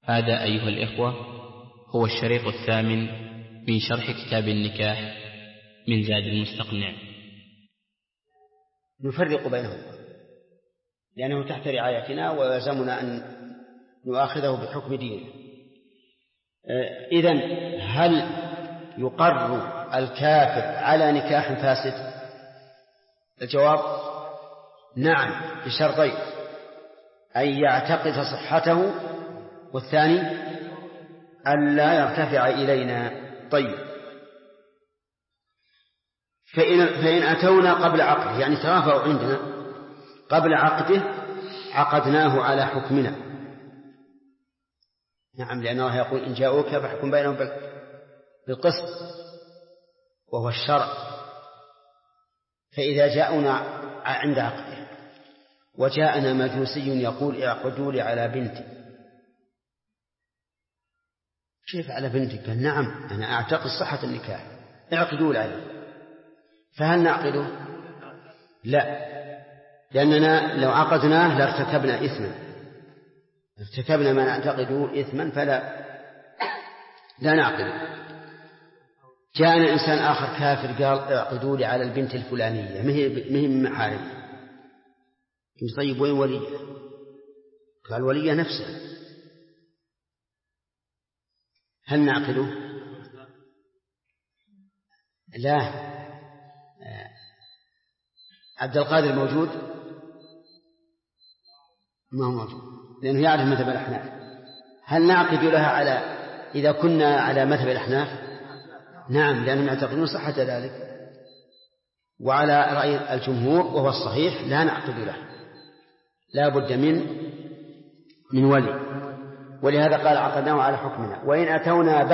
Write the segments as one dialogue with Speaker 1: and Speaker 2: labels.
Speaker 1: هذا أيها الإخوة هو الشريط الثامن من شرح كتاب النكاح من زاد المستقنع.
Speaker 2: نفرق بينهم لأنه تحت رعايتنا ويلزمنا أن نؤاخذه بحكم دينه. إذن هل يقر الكافر على نكاح فاسد؟ الجواب نعم، بشرطين: أن يعتقد صحته، والثاني أن لا يرتفع إلينا. طيب، فإن أتونا قبل عقده، يعني ترافعوا عندنا قبل عقده، عقدناه على حكمنا. نعم، لأن الله يقول: إن جاءوك فاحكم بينهم بالقسط وهو الشرع. فإذا جاءنا عند عقده وجاءنا مجوسي يقول: اعقدوا لي على بنتي، كيف على بنتك؟ قال: نعم، أنا أعتقد صحة النكاح، اعقدوا لي عليه. فهل نعقده؟ لا، لأننا لو عقدناه لارتكبنا إثما، ارتكبنا ما نعتقده إثما، لا نعقده. جاءنا إنسان آخر كافر قال: اعقدوا لي على البنت الفلانية، مهم محارم. طيب، وين وليه؟ قال: وليه نفسه. هل نعقده؟ لا. عبد القادر موجود؟ ما هو موجود، لأنه يعرف مذهب الأحناف. هل نعقد لها إذا كنا على مذهب الأحناف؟ نعم، لأنهم يعتقدون صحة ذلك. وعلى رأي الجمهور وهو الصحيح لا نعقد له، لا بد من ولي، ولهذا قال: عقدناه على حكمنا. وإن أتونا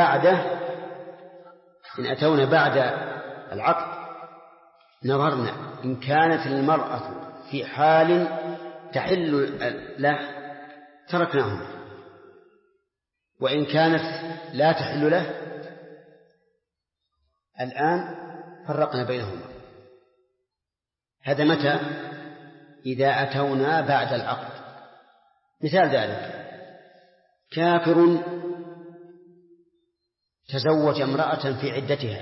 Speaker 2: بعد العقد نظرنا إن كانت المرأة في حال تحل له تركناهما، وإن كانت لا تحل له الآن فرقنا بينهما. هذا متى؟ إذا أتونا بعد العقد. مثال ذلك: كافر تزوج امرأة في عدتها،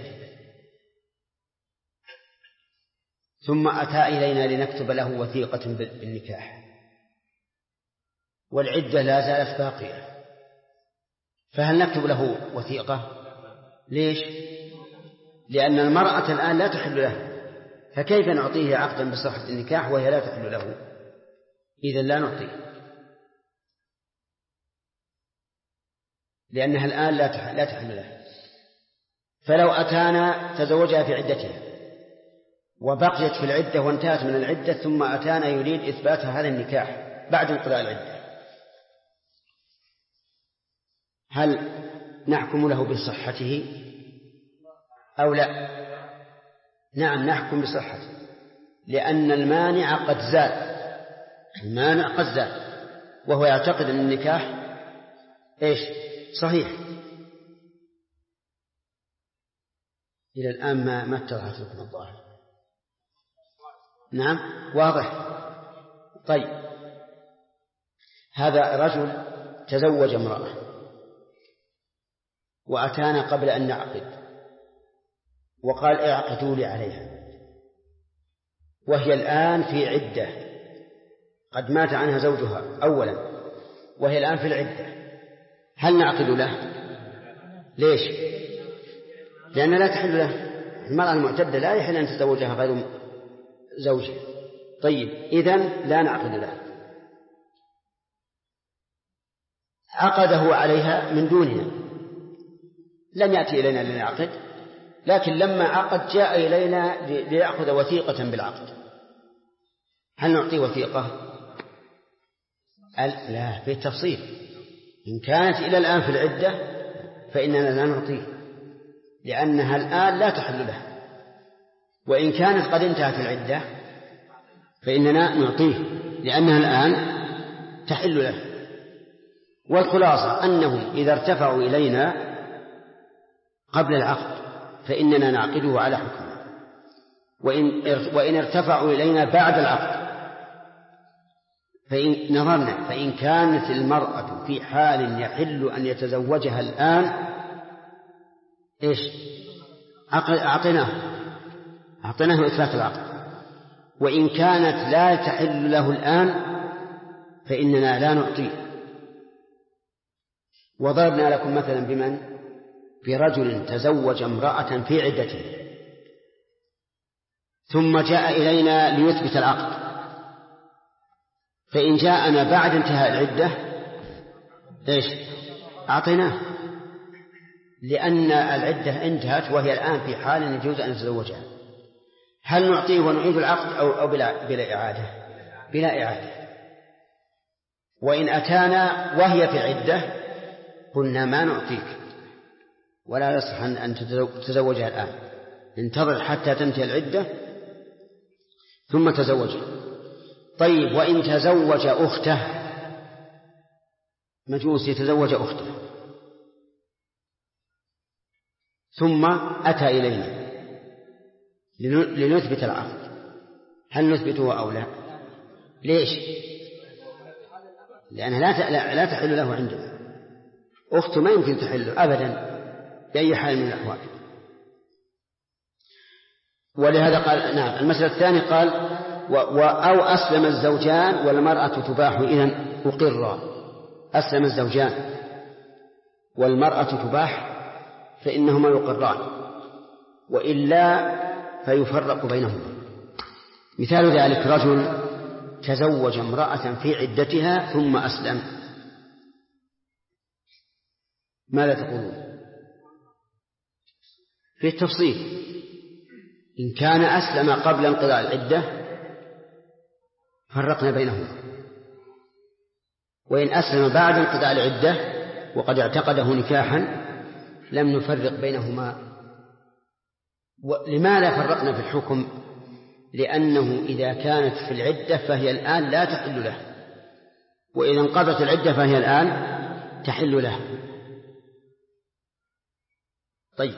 Speaker 2: ثم أتى إلينا لنكتب له وثيقة بالنكاح، والعدة لا زالت باقية، فهل نكتب له وثيقة؟ ليش؟ لأن المرأة الآن لا تحل له، فكيف نعطيه عقدا بصحة النكاح وهي لا تحل له؟ إذن لا نعطيه، لأنها الآن لا تحل له. فلو أتانا تزوجها في عدتها وبقيت في العدة وانتهت من العدة، ثم أتانا يريد إثبات هذا النكاح بعد انقضاء العدة، هل نحكم له بصحته أو لا؟ نعم، نحكم بصحته، لأن المانع قد زال، وهو يعتقد أن النكاح صحيح. إلى الآن ما اتضحت لكم الظاهر. نعم، واضح. طيب، هذا رجل تزوج امرأة وأتانا قبل أن نعقد وقال: اعقدوا لي عليها، وهي الآن في عدة، قد مات عنها زوجها أولا وهي الآن في العدة، هل نعقد له؟ ليش؟ لأن لا تحل له. المرأة المعتدة لا يحل أن تتزوجها غير زوجها. طيب، إذن لا نعقد له. عقده عليها من دوننا، لم يأتي إلينا لنعقد، لكن لما عقد جاء إلينا ليأخذ وثيقة بالعقد، هل نعطي وثيقة؟ لا، في التفصيل. إن كانت إلى الآن في العدة فإننا لا نعطيه، لأنها الآن لا تحل له. وإن كانت قد انتهت العدة فإننا نعطيه، لأنها الآن تحل له. والخلاصة أنهم إذا ارتفعوا إلينا قبل العقد فإننا نعقده على حكمه، وإن ارتفعوا إلينا بعد العقد فإن نظرنا فإن كانت المرأة في حال يحل أن يتزوجها الآن إيش؟ أعطيناه إثبات العقد. وإن كانت لا تحل له الآن فإننا لا نعطيه. وضربنا لكم مثلا بمن؟ برجل تزوج امرأة في عدته ثم جاء إلينا ليثبت العقد، فإن جاءنا بعد انتهاء العدة إيش؟ أعطيناه، لأن العدة انتهت وهي الآن في حال يجوز أن يتزوجها. هل نعطيه ونعيد العقد أو بلا إعادة؟ بلا إعادة. وإن أتانا وهي في عدة قلنا ما نعطيك ولا يصح أن تتزوجها الآن، انتظر حتى تنتهي العدة ثم تزوجها. طيب وإن تزوج أخته، مجوس يتزوج أخته ثم أتى إلينا لنثبت العقد، هل نثبته أو لا؟ ليش؟ لأنها لا تحل له عندنا، أخته ما يمكن تحل أبدا بأي حال من الأحوال. ولهذا قال نعم. المسألة الثانية قال أو أسلم الزوجان والمرأة تباح إذن أقرا. أسلم الزوجان والمرأة تباح فإنهما يقران، وإلا فيفرق بينهما. مثال ذلك رجل تزوج امرأة في عدتها ثم أسلم، ماذا تقولون؟ في التفصيل، إن كان أسلم قبل انقضاء العدة فرقنا بينهما، وإن أسلم بعد انقضاء العدة وقد اعتقده نكاحا لم نفرق بينهما. لماذا فرقنا في الحكم؟ لأنه إذا كانت في العدة فهي الآن لا تحل له، وإذا انقضت العدة فهي الآن تحل له. طيب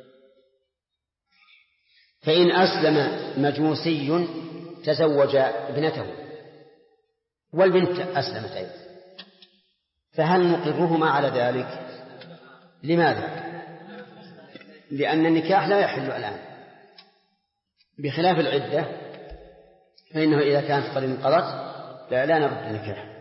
Speaker 2: فإن أسلم مجوسي تزوج ابنته والبنت أسلمت أيضا، فهل نقرهما على ذلك؟ لماذا؟ لأن النكاح لا يحل الآن، بخلاف العدة فإنه إذا كانت قد انقضت لا نرد النكاح.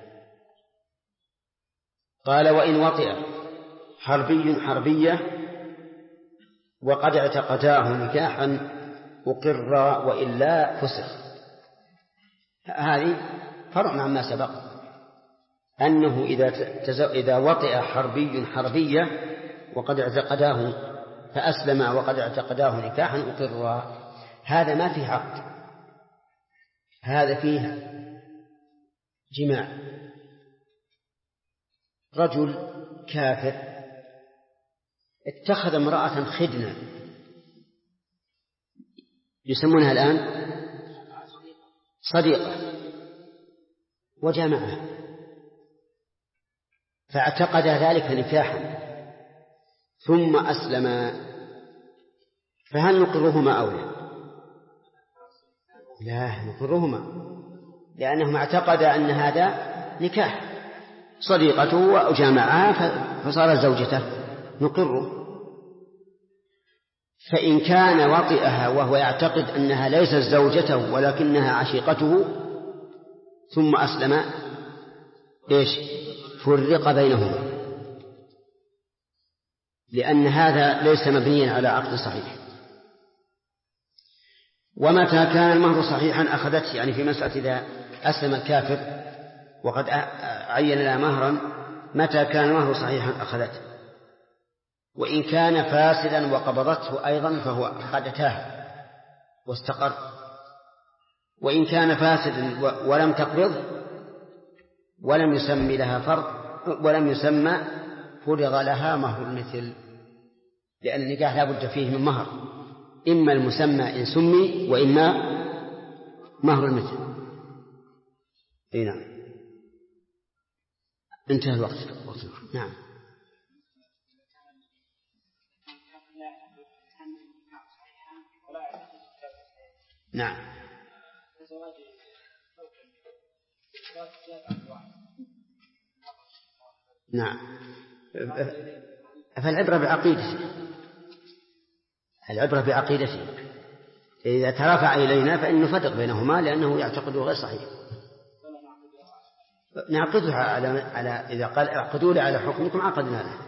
Speaker 2: قال وإن وطئ حربي حربية وقد اعتقداه نكاحا أقر وإلا فسخ. هذه فرع عما سبق، أنه إذا وطئ حربي حربية وقد اعتقداه فأسلم وقد اعتقداه نكاحا أقر، هذا ما فيه عقد، هذا فيه جماع. رجل كافر اتخذ امرأة خدنة يسمونها الآن صديقة وجامعها، فاعتقد ذلك نكاحا ثم أسلم، فهل نقرهما أو لا؟ لا نقرهما، لأنهما اعتقد أن هذا نكاح، صديقته وجامعها فصارت زوجته، نقره. فإن كان وطئها وهو يعتقد أنها ليست زوجته ولكنها عشيقته ثم أسلم إيش؟ فرق بينهما، لأن هذا ليس مبنيا على عقد صحيح. ومتى كان المهر صحيحا أخذته، يعني في مسألة إذا أسلم الكافر وقد عين لها مهرا، متى كان المهر صحيحا أخذته. وإن كان فاسدا وقبضته أيضا فهو قد أتاه واستقر. وإن كان فاسدا ولم تقبض ولم يسمى لها فرض ولم يسمى فرض لها مهر المثل، لأن النكاح لا بد فيه من مهر، إما المسمى إن سمي وإما مهر المثل. نعم انتهى الوقت. نعم نعم نعم. فالعبرة بعقيدته، العبرة بعقيدته. إذا ترافع إلينا فإنه فرق بينهما لأنه يعتقده غير صحيح. نعقدها على إذا قال اعقدوا لي على حكمكم عقدنا له.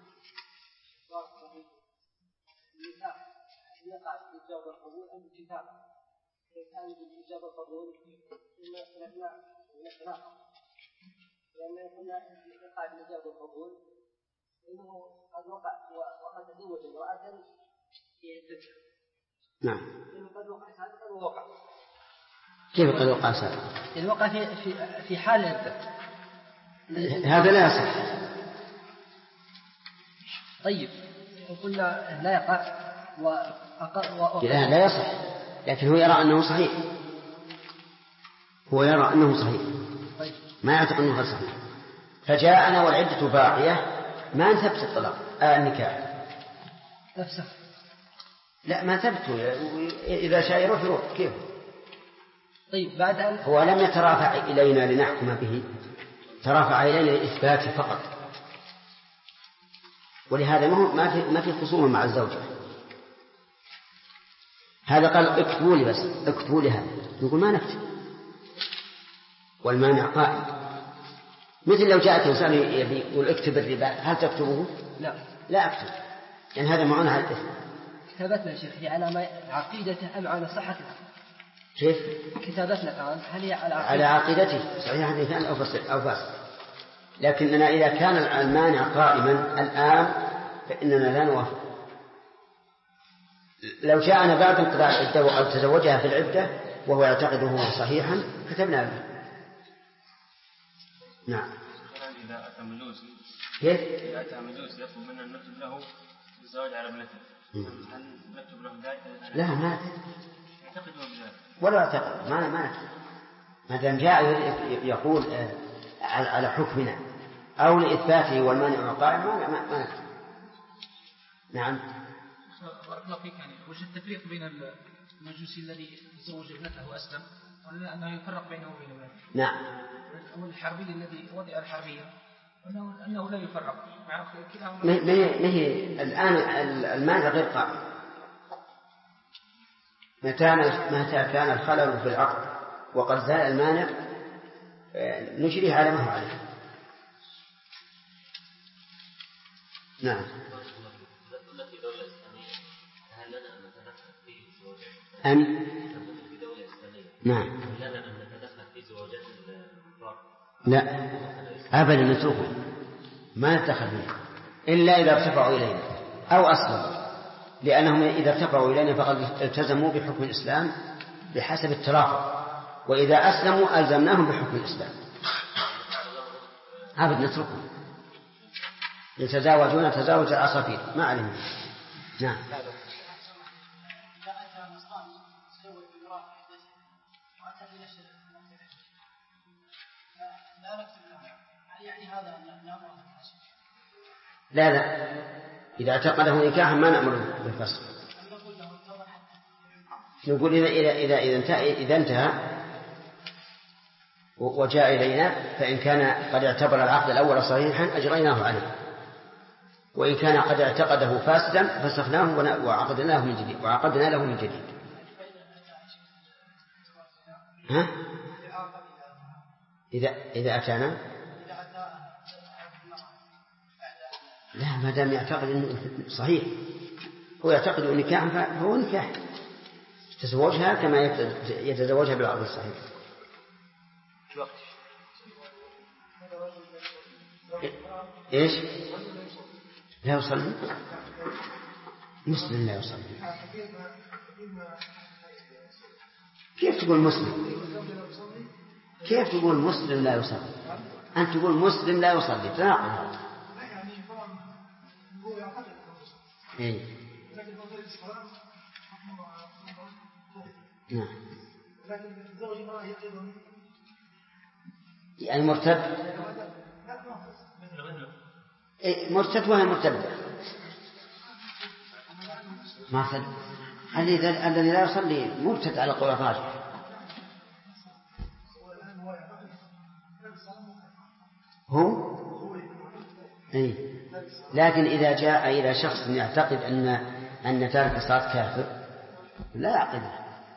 Speaker 3: لأن كنا قاعد الإجابة والقبول إنه قد وقع وقد تزوج امرأة في عدتها.
Speaker 2: نعم.
Speaker 3: إنه قد وقع هذا قد وقع.
Speaker 2: كيف قد وقع هذا؟
Speaker 3: الوقع في حال العدة.
Speaker 2: هذا لا يصح.
Speaker 3: طيب وقلنا لا يقع
Speaker 2: لا يصح، لكن هو يرى أنه صحيح. هو يرى أنه صحيح.
Speaker 3: طيب.
Speaker 2: ما يعتقد أنه غير صحيح. فجاءنا والعدة باقية ما نثبت الطلاق النكاح
Speaker 3: نفسه.
Speaker 2: لا ما ثبته، إذا شاء يروح كيف.
Speaker 3: طيب بعد أن
Speaker 2: هو لم يترافع إلينا لنحكم به، ترافع إلينا لإثبات فقط. ولهذا ما في خصومة مع الزوجة. هذا قال اكتبوا لي، بس اكتبوا لي هذا، نقول ما نكتب والمانع قائم. مثل لو جاءك إنسان يقول اكتب الربا، هل تكتبه؟ لا أكتب، يعني هذا معون على الإثم.
Speaker 3: كتابتنا يا شيخ هي على عقيدته أم على صحتها؟
Speaker 2: كيف؟
Speaker 3: كتابتنا الآن هل هي
Speaker 2: على عقيدته؟ صحيح هذا كان أو فاسد. لكننا إذا كان المانع قائما الآن فإننا لا نوافق. لو جاءنا بعد انقضاء العدة وقد تزوجها في العدة وهو يعتقده صحيحا كتبنا له. نعم.
Speaker 4: إذا أتى مجوسي
Speaker 2: كيف؟
Speaker 4: إذا أتى مجوسي يطلب منا أن نكتب له الزواج على ابنته، هل نكتب له ذلك؟
Speaker 2: لا ما
Speaker 4: يعتقد بذلك
Speaker 2: ولا أعتقد ما دام جاء يقول على حكمنا أو لإثباته والمانع قائم ما نكتب. نعم.
Speaker 5: بارك الله فيك. يعني وجه التفريق بين المجوسي الذي تزوج ابنته وأسلم ولا أنه يفرق بينه وبين ابنته؟
Speaker 2: نعم.
Speaker 5: والحربي الذي وضع الحربية أنه لا يفرق.
Speaker 2: ما هي الآن المانع غير قائم. متى كان الخلل في العقد وقد زال المانع نجريه على ما هو عليه. نعم. نعم. لا أبدا نتركه ما نتخذ به إلا إذا ارتفعوا إلينا أو أصلا، لأنهم إذا ارتفعوا إلينا فقد التزموا بحكم الإسلام بحسب الترافع، وإذا أسلموا ألزمناهم بحكم الإسلام. أبدا نتركه. يتزاوجون تزاوج العصافير ما عليهم. نعم. لا إذا اعتقده نكاحا ما نأمر بالفسخ. نقول إذا انتهى وجاء إلينا فإن كان قد اعتبر العقد الأول صحيحا أجريناه عليه، وإن كان قد اعتقده فاسدا فسخناه وعقدنا له من جديد. ها؟ إذا أتانا لا، ما دام يعتقد أنه صحيح، هو يعتقد أنه نكاح فهو نكاح، تزوجها كما يتزوجها بالعقد الصحيح. إيش؟ لا يصلي؟ مسلم لا يصلي؟ كيف تقول مسلم؟ كيف تقول مسلم لا يصلي؟ أنت تقول مسلم لا يصلي، تناقض هذا. إيه؟ نعم. يعني مرتد؟ إيه مرتد وهي مرتدة. مرتد الذي لا يصلي مرتد على قول الراجح. هو أي. لكن إذا جاء إلى شخص يعتقد أن تارك الصلاة كافر لا يعقده.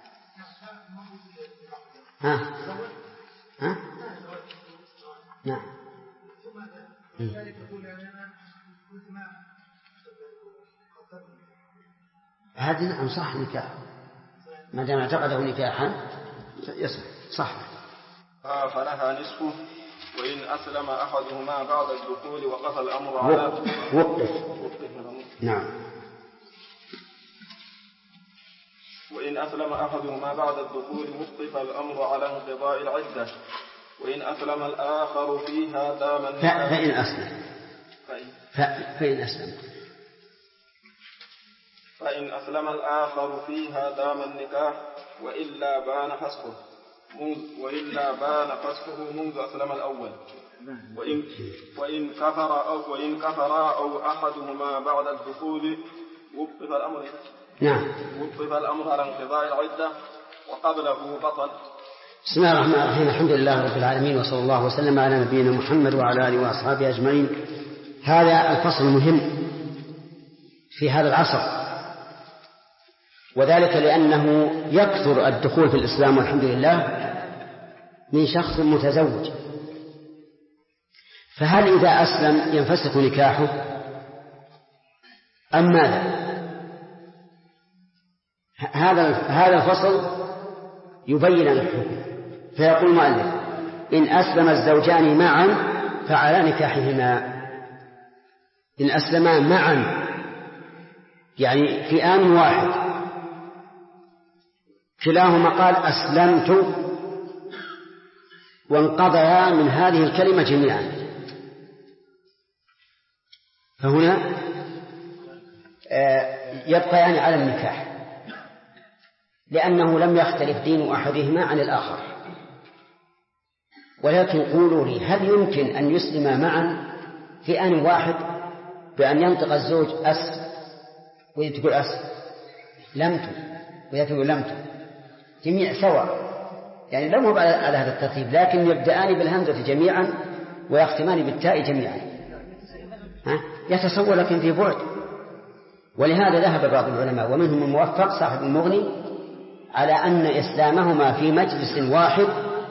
Speaker 2: ها نعم. هذه نعم صح نكاح ما دام اعتقده نكاحا يصح صح.
Speaker 6: فلها نصفه وإن أسلم أحدهما بعد الدخول وقف الأمر على
Speaker 2: وقف. نعم.
Speaker 6: وإن أسلم أحدهما بعد الدخول وقف الأمر على انقضاء العدة وإن أسلم الآخر فيها دام
Speaker 2: فإن أسلم
Speaker 6: فإن أسلم الآخر فيها دام النكاح وإلا بان فسخه منذ أسلم الأول وإن كفر أو أحدهما بعد الدخول وقف الأمر.
Speaker 2: نعم.
Speaker 6: وقف الأمر على انقضاء العدة وقبله بطل.
Speaker 2: بسم الله الرحمن الرحيم. الحمد لله رب العالمين وصلى الله وسلم على نبينا محمد وعلى آله وأصحابه أجمعين. هذا الفصل المهم في هذا العصر، وذلك لأنه يكثر الدخول في الإسلام والحمد لله من شخص متزوج. فهل إذا أسلم ينفسخ نكاحه أم ماذا؟ هذا الفصل يبين الحكم. فيقول المؤلف إن أسلم الزوجان معا فعلى نكاحهما. إن أسلما معا يعني في آن واحد كلاهما قال أسلمت وانقضيا من هذه الكلمة جميعا، فهنا يبقيان على النكاح لأنه لم يختلف دين أحدهما عن الآخر. ولكن قولوا لي هل يمكن أن يسلما معا في آن واحد بأن ينطق الزوج وإذا تقول لمت وإذا تقول لمت جميع سواء، يعني لم هو على هذا الترتيب، لكن يبدأان بالهمزة جميعا ويختمان بالتاء جميعا. يتصور لكن في بعد. ولهذا ذهب بعض العلماء ومنهم الموفق صاحب المغني على أن إسلامهما في مجلس واحد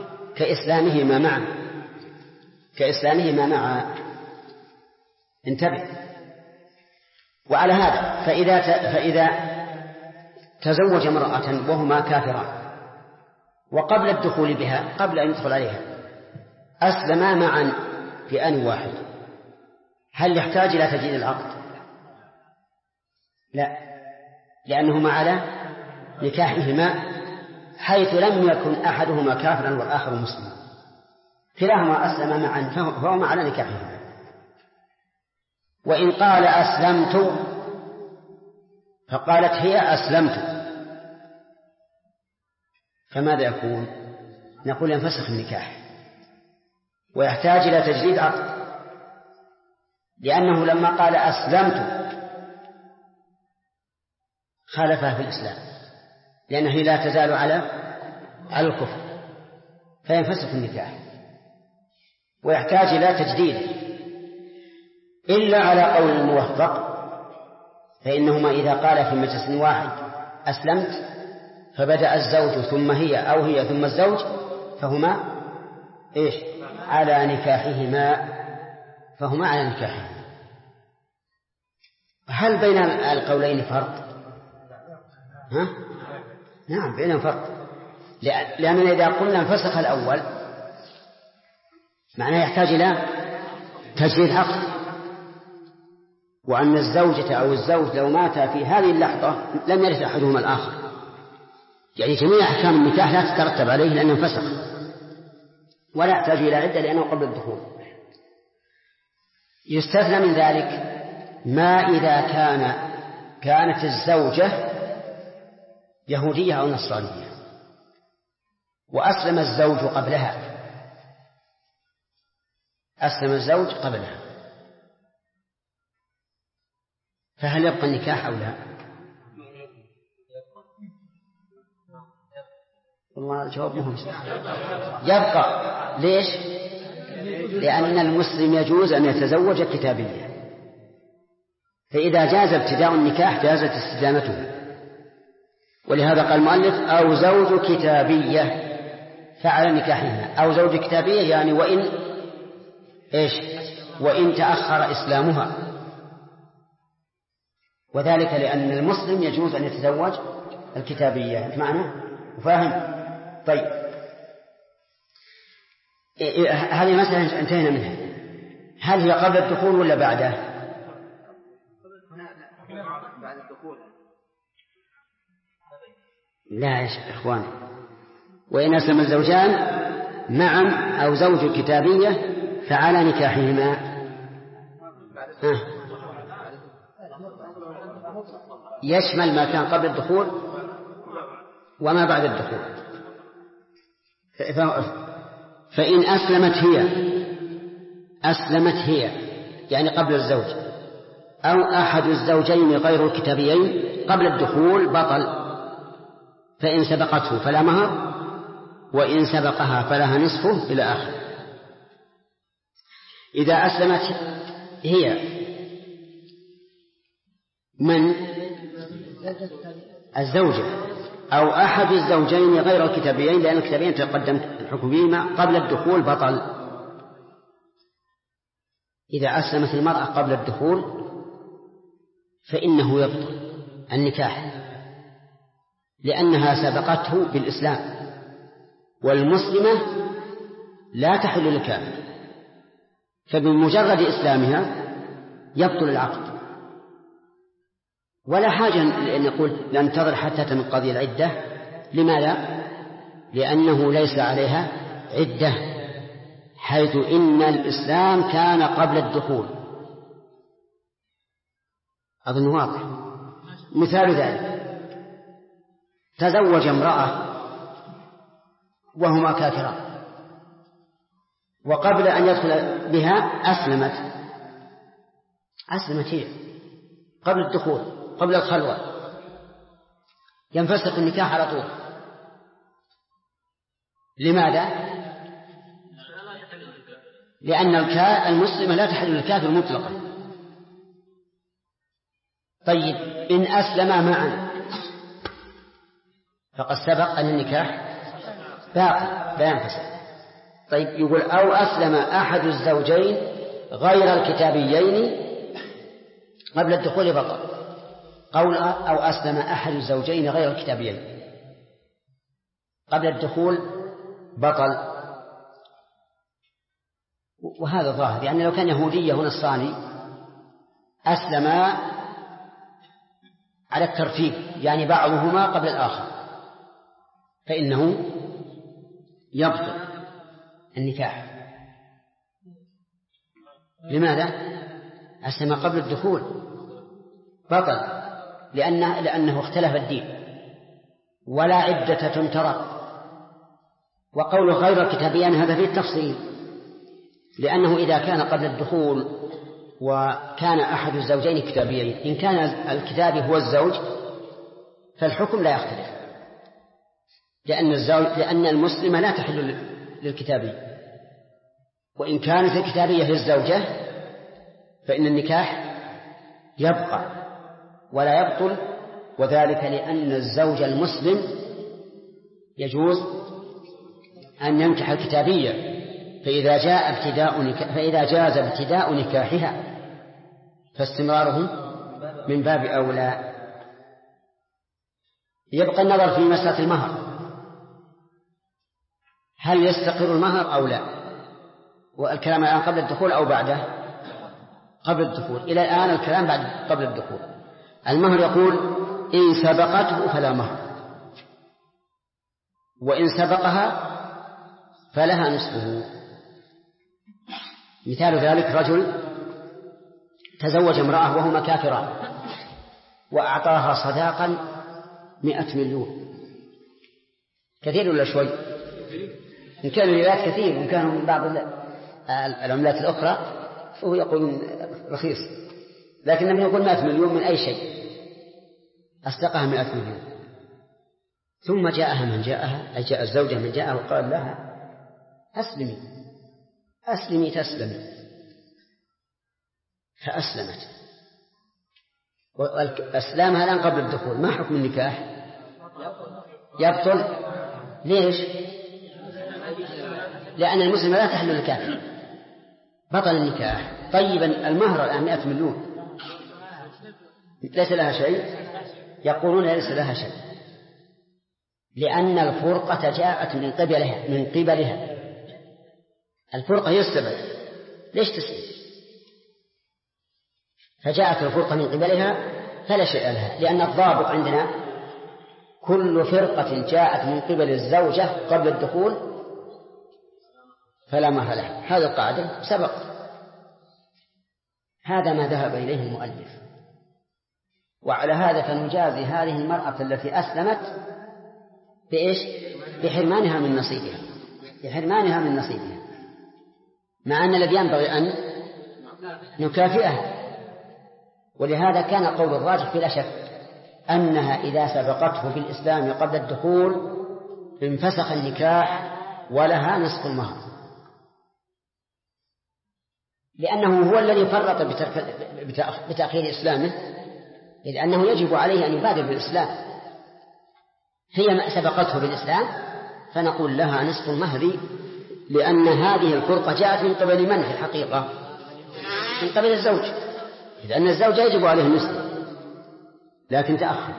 Speaker 2: كإسلامهما معا. انتبه. وعلى هذا فإذا تزوج امرأة وهما كافران وقبل الدخول بها قبل أن يدخل عليها أسلما معا في آن واحد، هل يحتاج إلى تجديد العقد؟ لا، لأنهما على نكاحهما حيث لم يكن أحدهما كافرا والآخر مسلما، كلاهما أسلم معا فهما على نكاحهما. وإن قال أسلمت فقالت هي أسلمت فماذا يكون؟ نقول ينفسخ النكاح ويحتاج إلى تجديد عقد، لأنه لما قال أسلمت خالفها في الإسلام لأنه لا تزال على الكفر، فينفسخ النكاح ويحتاج إلى تجديد، إلا على قول الموفق فإنهما إذا قال في مجلس واحد أسلمت فبدأ الزوج ثم هي أو هي ثم الزوج فهما على نكاحهما. هل بين القولين فرق؟ نعم بينهم فرق، لأننا إذا قلنا انفسخ الأول معناه يحتاج إلى تجديد عقد، وأن الزوجة أو الزوج لو مات في هذه اللحظة لم يرث أحدهما الآخر، يعني جميع أحكام النكاح لا تترتب عليه لأنه انفسخ، ولا يحتاج إلى عدة لأنه قبل الدخول. يستثنى من ذلك ما إذا كانت الزوجة يهودية أو نصرانية وأسلم الزوج قبلها، فهل يبقى النكاح أو لا؟ والله الجواب مهم. يبقى. ليش؟ لأن المسلم يجوز أن يتزوج كتابية، فإذا جاز ابتداء النكاح جازت استدامته. ولهذا قال المؤلف أو زوج كتابية فعلى نكاحها، أو زوج كتابية يعني وإن تأخر إسلامها، وذلك لأن المسلم يجوز أن يتزوج الكتابية. معنى وفاهم؟ طيب، هذه مسألة انتهينا منها. هل هي قبل الدخول ولا بعده؟
Speaker 3: بعد الدخول.
Speaker 2: لا يا إخوان، وإن أسلم الزوجان معا أو زوج كتابية فعلى نكاحهما. يشمل ما كان قبل الدخول وما بعد الدخول. فإن أسلمت هي يعني قبل الزوج أو أحد الزوجين غير الكتابيين قبل الدخول بطل، فإن سبقته فلا مهر، وإن سبقها فلها نصفه إلى آخر. إذا أسلمت هي من الزوجة أو أحد الزوجين غير الكتابيين، لأن الكتابيين تقدم الحكم بهما قبل الدخول بطل. إذا أسلمت المرأة قبل الدخول فإنه يبطل النكاح، لأنها سبقته بالإسلام، والمسلمة لا تحل للكافر، فبمجرد إسلامها يبطل العقد. ولا حاجة أن نقول ننتظر حتى تنقضي العدة. لماذا؟ لأنه ليس عليها عدة، حيث إن الإسلام كان قبل الدخول. أظن واضح. مثال ذلك: تزوج امرأة وهما كافران، وقبل أن يدخل بها أسلمت هي قبل الدخول، قبل الخلوة، ينفسخ النكاح على طول. لماذا؟ لأن المسلمة لا تحل للكافر مطلقا. طيب، إن أسلما معا فقد سبق أن النكاح باقي لا ينفسخ. طيب، يقول أو أسلم أحد الزوجين غير الكتابيين قبل الدخول بطل. قول أو أسلم أحد الزوجين غير الكتابيين قبل الدخول بطل، وهذا ظاهر. يعني لو كان يهودية ونصراني أسلما على الترتيب، يعني بعضهما قبل الآخر، فإنه يبطل النكاح. لماذا؟ أسلم قبل الدخول بطل، لأنه اختلف الدين ولا عدة تنترك. وقول غير الكتابيين هذا فيه التفصيل، لأنه إذا كان قبل الدخول وكان أحد الزوجين كتابيين، إن كان الكتابي هو الزوج فالحكم لا يختلف، لأن المسلمة لا تحل للكتابي. وإن كانت الكتابية هي الزوجة فإن النكاح يبقى ولا يبطل، وذلك لأن الزوج المسلم يجوز أن ينكح الكتابية، فإذا جاز ابتداء نكاحها فاستمراره من باب أولى. يبقى النظر في مسألة المهر، هل يستقر المهر أو لا؟ والكلام الآن قبل الدخول أو بعده؟ قبل الدخول. إلى الآن الكلام قبل الدخول. المهر يقول إن سبقته فلا مهر، وإن سبقها فلها نصفه. مثال ذلك: رجل تزوج امرأة وهما كافران وأعطاها صداقا 100 مليون. كثير ولا شوي؟ إن كان الولايات كثير، وإن كانوا من بعض العملات الأخرى فهو يقول رخيص، لكنه يقول 100 مليون من أي شيء. أصدقها 100 مليون، ثم جاءها من جاءها، أي جاء الزوجة من جاءها وقال لها أسلمي تسلمي، فأسلمت، وأسلامها الآن قبل الدخول، ما حكم النكاح؟ يبطل. ليش؟ لأن المسلم لا تحل الكافر، بطل النكاح. طيبا المهر الآن 100 مليون، ليس لها شيء؟ يقولون ليس لها شيء، لأن الفرقة جاءت من قبلها. الفرقة هي السبب، ليش تسلم؟ فجاءت الفرقة من قبلها فلا شيء لها، لأن الضابط عندنا كل فرقة جاءت من قبل الزوجة قبل الدخول فلا مهر لها. هذا القاعدة سبق. هذا ما ذهب إليه المؤلف، وعلى هذا فنجازي هذه المرأة التي أسلمت بإيش؟ بحرمانها من نصيبها، بحرمانها من نصيبها، مع أن الذي ينبغي أن نكافئها. ولهذا كان قول الراجح بلا شك أنها إذا سبقته في الإسلام قبل الدخول انفسخ النكاح ولها نصف المهر، لأنه هو الذي فرط بتأخير إسلامه، إذ أنه يجب عليه أن يبادر بالإسلام. هي ما سبقته بالإسلام فنقول لها نصف المهر، لأن هذه الفرقة جاءت من قبل من في الحقيقة؟ من قبل الزوج، لأن الزوج يجب عليه النصف لكن تأخر.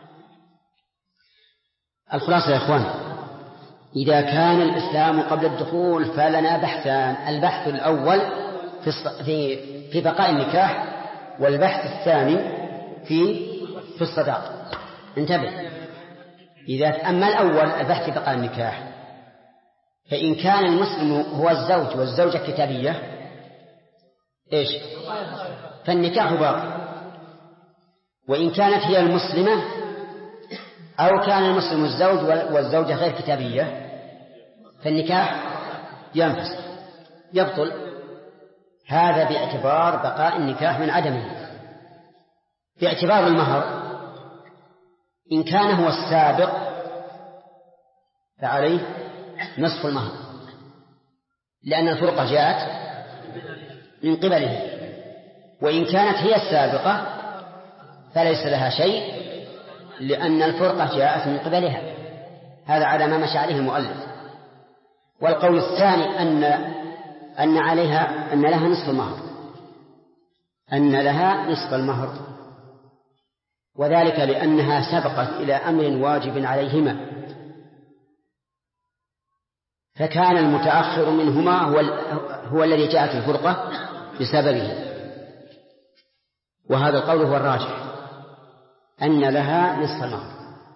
Speaker 2: الخلاصة يا إخوان، إذا كان الإسلام قبل الدخول فلنا بحثان: البحث الأول في بقاء النكاح، والبحث الثاني في الصداق. انتبه، أما الأول البحث في بقاء النكاح، فإن كان المسلم هو الزوج والزوجة كتابية إيش؟ فالنكاح باقي. وإن كانت هي المسلمة أو كان المسلم الزوج والزوجة غير كتابية فالنكاح ينفسخ يبطل. هذا باعتبار بقاء النكاح من عدمه. باعتبار المهر، إن كان هو السابق فعليه نصف المهر، لأن الفرقة جاءت من قبله. وإن كانت هي السابقة فليس لها شيء، لأن الفرقة جاءت من قبلها. هذا على ما مشى عليه المؤلف. والقول الثاني أن لها نصف المهر، أن لها نصف المهر، وذلك لأنها سبقت إلى أمر واجب عليهما، فكان المتأخر منهما هو الذي جاءت الفرقة بسببه. وهذا القول هو الراجح، أن لها نصف المهر.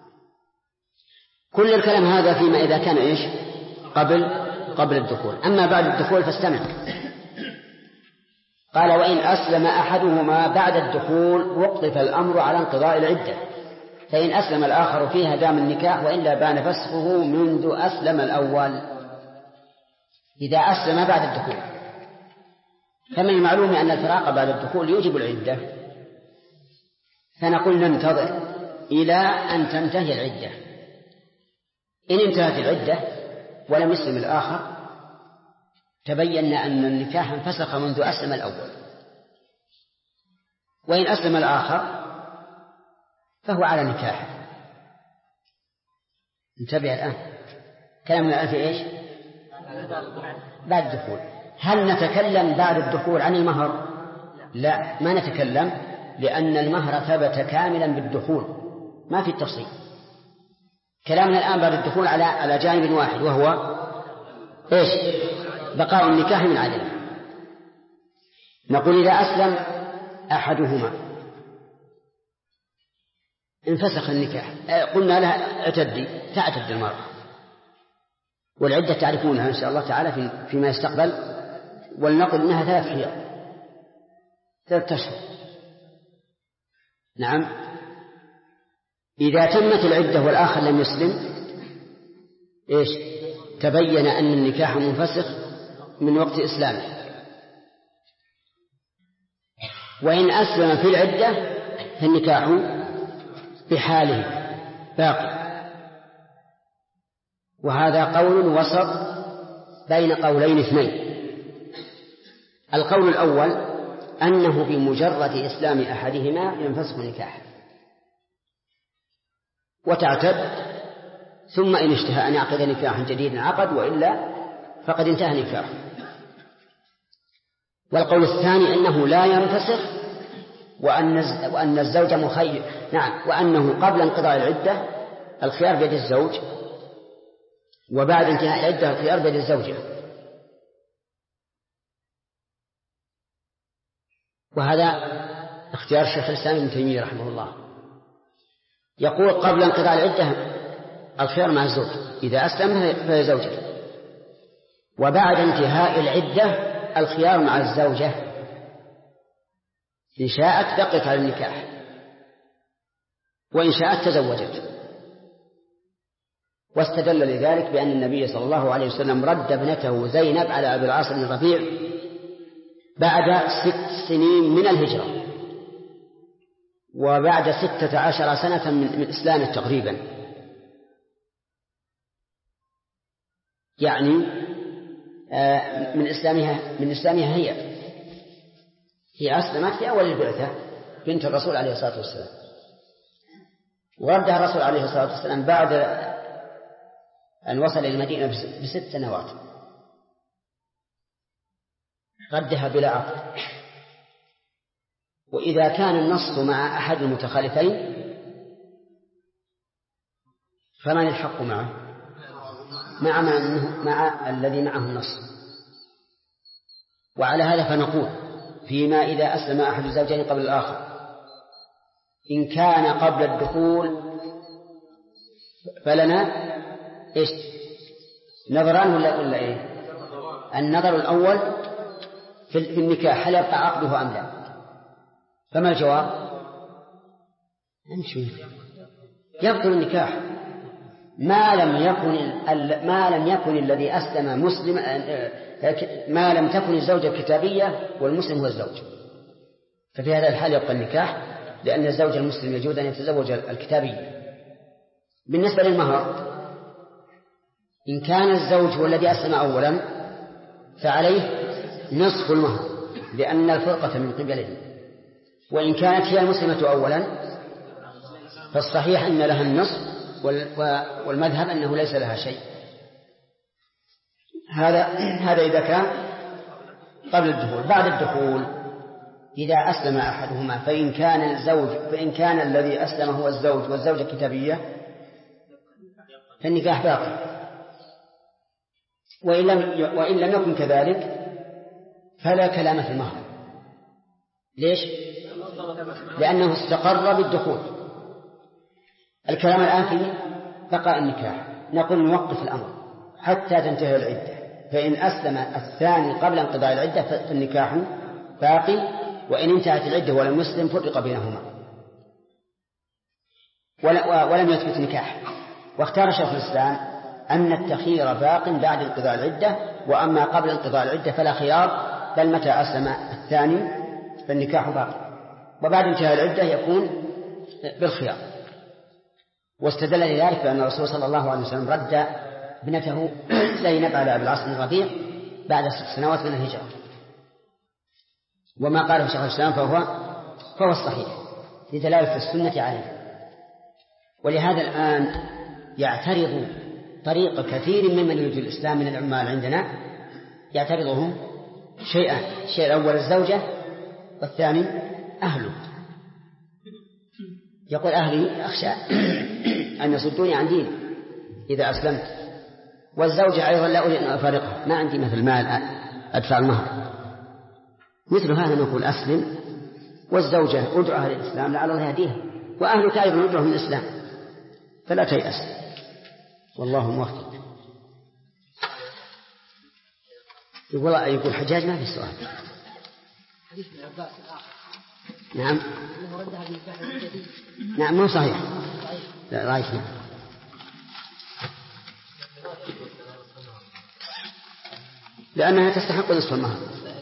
Speaker 2: كل الكلام هذا فيما إذا كان إيش؟ قبل الدخول. أما بعد الدخول فاستمع. قال: وإن أسلم أحدهما بعد الدخول وقف الأمر على انقضاء العدة، فإن أسلم الآخر فيها دام النكاح، وإلا بان فسخه منذ أسلم الأول. إذا أسلم بعد الدخول، فمن المعلوم أن الفراق بعد الدخول يوجب العدة، فنقول ننتظر إلى أن تنتهي العدة. إن انتهت العدة ولم يسلم الآخر تبين أن النكاح انفسخ منذ أسلم الأول. وإن أسلم الآخر فهو على نكاح. انتبه الآن، كلامنا الآن في إيش؟ بعد الدخول. هل نتكلم بعد الدخول عن المهر؟ لا، ما نتكلم، لأن المهر ثبت كاملا بالدخول، ما في التفصيل. كلامنا الآن بعد الدخول على جانب واحد، وهو إيش؟ بقاء النكاح من عدمه. نقول: إذا أسلم أحدهما انفسخ النكاح. قلنا لها اعتدي، تعتد المرأة، والعدة تعرفونها إن شاء الله تعالى فيما يستقبل. ولنقل إنها 3 حيض، 3 أشهر. نعم. إذا تمت العدة والآخر لم يسلم إيش؟ تبين أن النكاح منفسخ من وقت إسلامه. وإن أسلم في العدة فالنكاح بحاله باقي. وهذا قول وسط بين قولين اثنين. القول الأول أنه بمجرد إسلام أحدهما ينفسخ النكاح وتعتد، ثم إن اشتهى أن يعقد نكاحا جديدا عقد، وإلا فقد انتهى نكاحه. والقول الثاني أنه لا ينفسخ، وأن الزوج مخير، نعم، وأنه قبل انقضاء العدة الخيار بيد الزوج، وبعد انتهاء العدة الخيار بيد الزوجة. وهذا اختيار الشيخ الإسلام ابن تيمية رحمه الله، يقول قبل انقضاء العدة الخيار مع الزوج، إذا أسلم فهي زوجة، وبعد انتهاء العدة الخيار مع الزوجة، إن شاءت بقيت على النكاح، وإن شاءت تزوجت. واستدل لذلك بأن النبي صلى الله عليه وسلم رد ابنته زينب على أبي العاص بن الربيع بعد 6 سنين من الهجرة، وبعد 16 سنة من إسلامه تقريبا، يعني من إسلامها هي أسلمت في أول البعثة بنت الرسول عليه الصلاة والسلام، وردها الرسول عليه الصلاة والسلام بعد أن وصل إلى المدينة ب6 سنوات، ردها بلا عقد. وإذا كان النص مع أحد المتخالفين فمن الحق معه؟ مع الذي معه النص. وعلى هذا فنقول فيما إذا أسلم أحد الزوجين قبل الآخر، إن كان قبل الدخول فلنا إيش؟ نظران ولا إيه؟ النظر الأول في النكاح، هل يبقى عقده أم لا؟ فما الجواب؟ يبطل النكاح ما لم يكن الذي أسلم مسلما، ما لم تكن الزوجة كتابية والمسلم هو الزوج، ففي هذا الحال يبقى النكاح، لأن الزوج المسلم يجوز أن يتزوج الكتابية. بالنسبة للمهر، إن كان الزوج هو الذي أسلم أولا فعليه نصف المهر لأن الفرقة من قبله، وإن كانت هي المسلمة أولا فالصحيح أن لها النصف، والمذهب أنه ليس لها شيء. هذا إذا كان قبل الدخول. بعد الدخول إذا أسلم أحدهما فإن كان الذي أسلم هو الزوج والزوجة كتابية فالنكاح باقي، وإن لم يكن كذلك فلا كلام في المهر. ليش؟ لأنه استقر بالدخول. الكلام الآن في بقاء النكاح، نقول نوقف الأمر حتى تنتهي العدة، فإن أسلم الثاني قبل انقضاء العدة فالنكاح باقي، وإن انتهت العدة ولم يسلم فرق بينهما ولم يثبت نكاح. واختار شيخ الإسلام أن التخيير باق بعد انقضاء العدة، وأما قبل انقضاء العدة فلا خيار، بل متى أسلم الثاني فالنكاح باق، وبعد انتهاء العدة يكون بالخيار. واستدل لذلك بأن الرسول صلى الله عليه وسلم رد ابنته زينب على أبي العاص بن الربيع بعد 6 سنوات من الهجرة، وما قاله شيخ الإسلام فهو الصحيح لدلالة السنة عليه. ولهذا الآن يعترض طريق كثير ممن يريد الإسلام من العمال عندنا، يعترضهم شيئان: الشيء الأول الزوجة، والثاني أهله. يقول أهلي أخشى أن يصدوني عن ديني إذا أسلمت، والزوجة أيضا لا أريد أن أفارقها، ما عندي مثل مال أدفع المهر. مثل هذا نقول أسلم، والزوجة أدعها للإسلام لعل الله يهديها، وأهلك أيضا أدعهم للإسلام، فلا تيأس، والله موفق. يقول حجاج ما في سؤال. نعم نعم مو صحيح، لا رأيتنا. لأنها تستحق نصف المهر.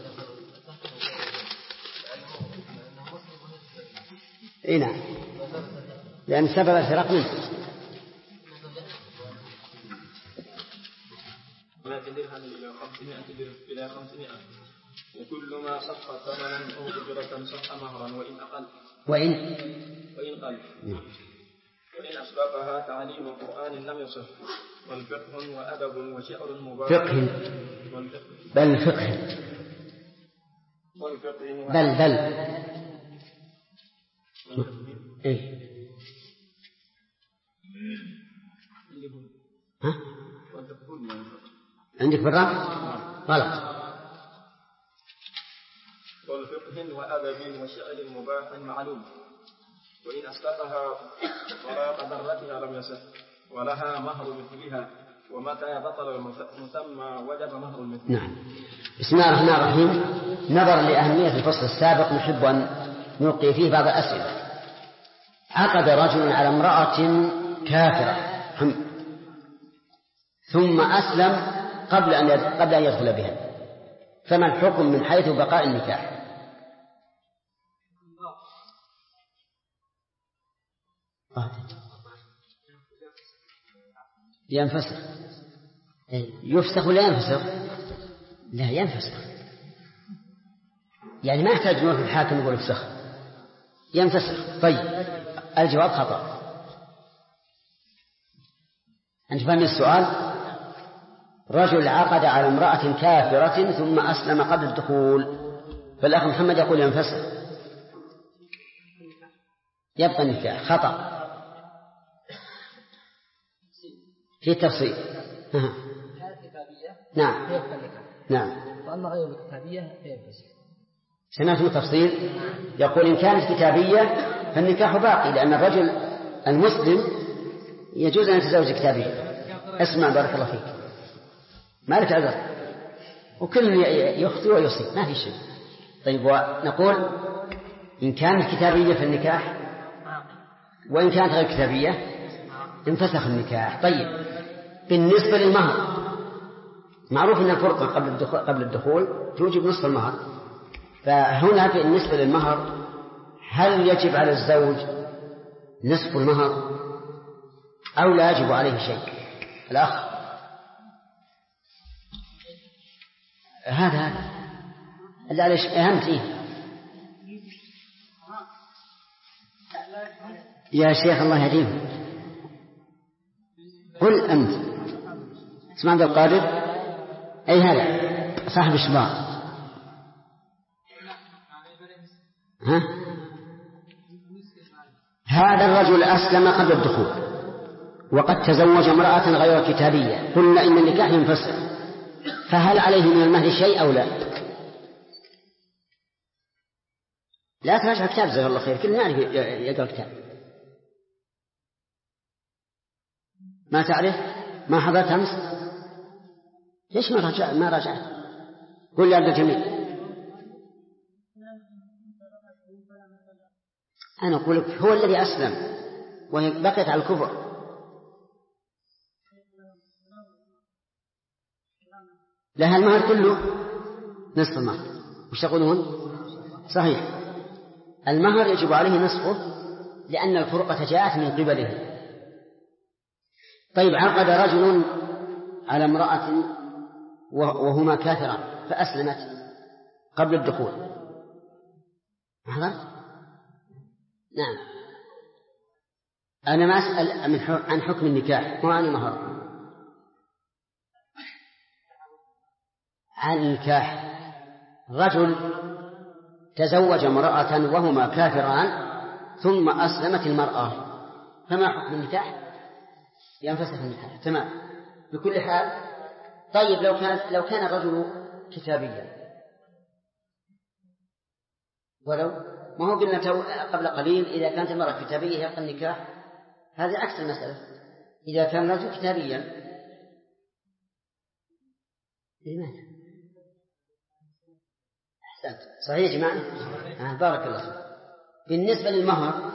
Speaker 2: اي نعم، لأن سبب الفراق منه.
Speaker 6: ولكن درهم إلى 500 إلى 500 وكل ما صح ثمنا أو أجرة صح مهرا
Speaker 2: وإن
Speaker 6: قل وإن أسبابها تعليم قرآن لم يصح والفقه وأدب وشعر مباح
Speaker 2: فقه بل فقه بل إيه ها؟ عندك برا؟ غلط.
Speaker 6: والفقه وأدب وشعر مباح معلوم وإن أسقطها طلاق ذرتها لم يصح ولها مهر مثلها ومتى بطل المسمى وجب مهر المثل.
Speaker 2: نعم. بسم الله الرحمن الرحيم. نظرا لأهمية الفصل السابق نحب أن نلقي فيه بعض الأسئلة. عقد رجل على امرأة كافرة ثم أسلم قبل أن يدخل بها، فما الحكم من حيث بقاء النكاح؟ ينفسخ. يفسخ ولا ينفسخ؟ لا ينفسخ، يعني ما يحتاج نروح الحاكم يقول افسخ، ينفسخ. طيب الجواب خطأ. أنت فهم السؤال؟ رجل عقد على امرأة كافرة ثم أسلم قبل الدخول، فالأخ محمد يقول ينفسخ، يبقى النكاح. خطأ في التفصيل. نعم نعم.
Speaker 3: وأما غير الكتابية فينفسخ.
Speaker 2: سمعت التفصيل يقول إن كانت كتابية فالنكاح باقي، لأن الرجل المسلم يجوز أن يتزوج كتابية. اسمع بارك الله فيك، ما لك عذر، وكل يخطئ ويصيب ما في شيء. طيب ونقول إن كانت كتابية فالنكاح، وإن كانت غير كتابية انفسخ النكاح. طيب بالنسبة للمهر، معروف أن الفرقة قبل الدخول توجب نصف المهر، فهنا بالنسبة للمهر هل يجب على الزوج نصف المهر أو لا يجب عليه شيء؟ الأخ هذا ليش أهم فيه يا شيخ الله يهديهم. قل أنت اسمع عبد القادر، أي هذا صاحب الشباب، ها؟ هذا الرجل أسلم قبل الدخول وقد تزوج امرأة غير كتابية، قلنا إن النكاح ينفسخ، فهل عليه من المهر شيء أو لا؟ لا تراجع كتاب جزاك الله خير، كلنا يعرف يقرأ كتاب. ما تعرف؟ ما حضرت أمس؟ ليش ما رجعت؟ قل يا عبد الجميل. أنا أقول لك هو الذي أسلم وهي بقيت على الكفر. لها المهر كله نصف المهر. وش تقولون؟ صحيح، المهر يجب عليه نصفه لأن الفرقة جاءت من قبله. طيب عقد رجل على امرأة وهما كافران فأسلمت قبل الدخول، هذا نعم. أنا ما أسأل عن حكم النكاح، مو عن مهر، عن النكاح. رجل تزوج امرأة وهما كافران ثم أسلمت المرأة، فما حكم النكاح؟ ينفسخ النكاح تمام بكل حال. طيب لو كان الرجل كتابيا، ولو ما هو قلنا قبل قليل إذا كانت المرأة كتابية يبقى النكاح، هذا عكس المسألة. إذا كان الرجل كتابيا لماذا؟ أحسنت صحيح يا جماعة. بارك الله فيك. بالنسبة للمهر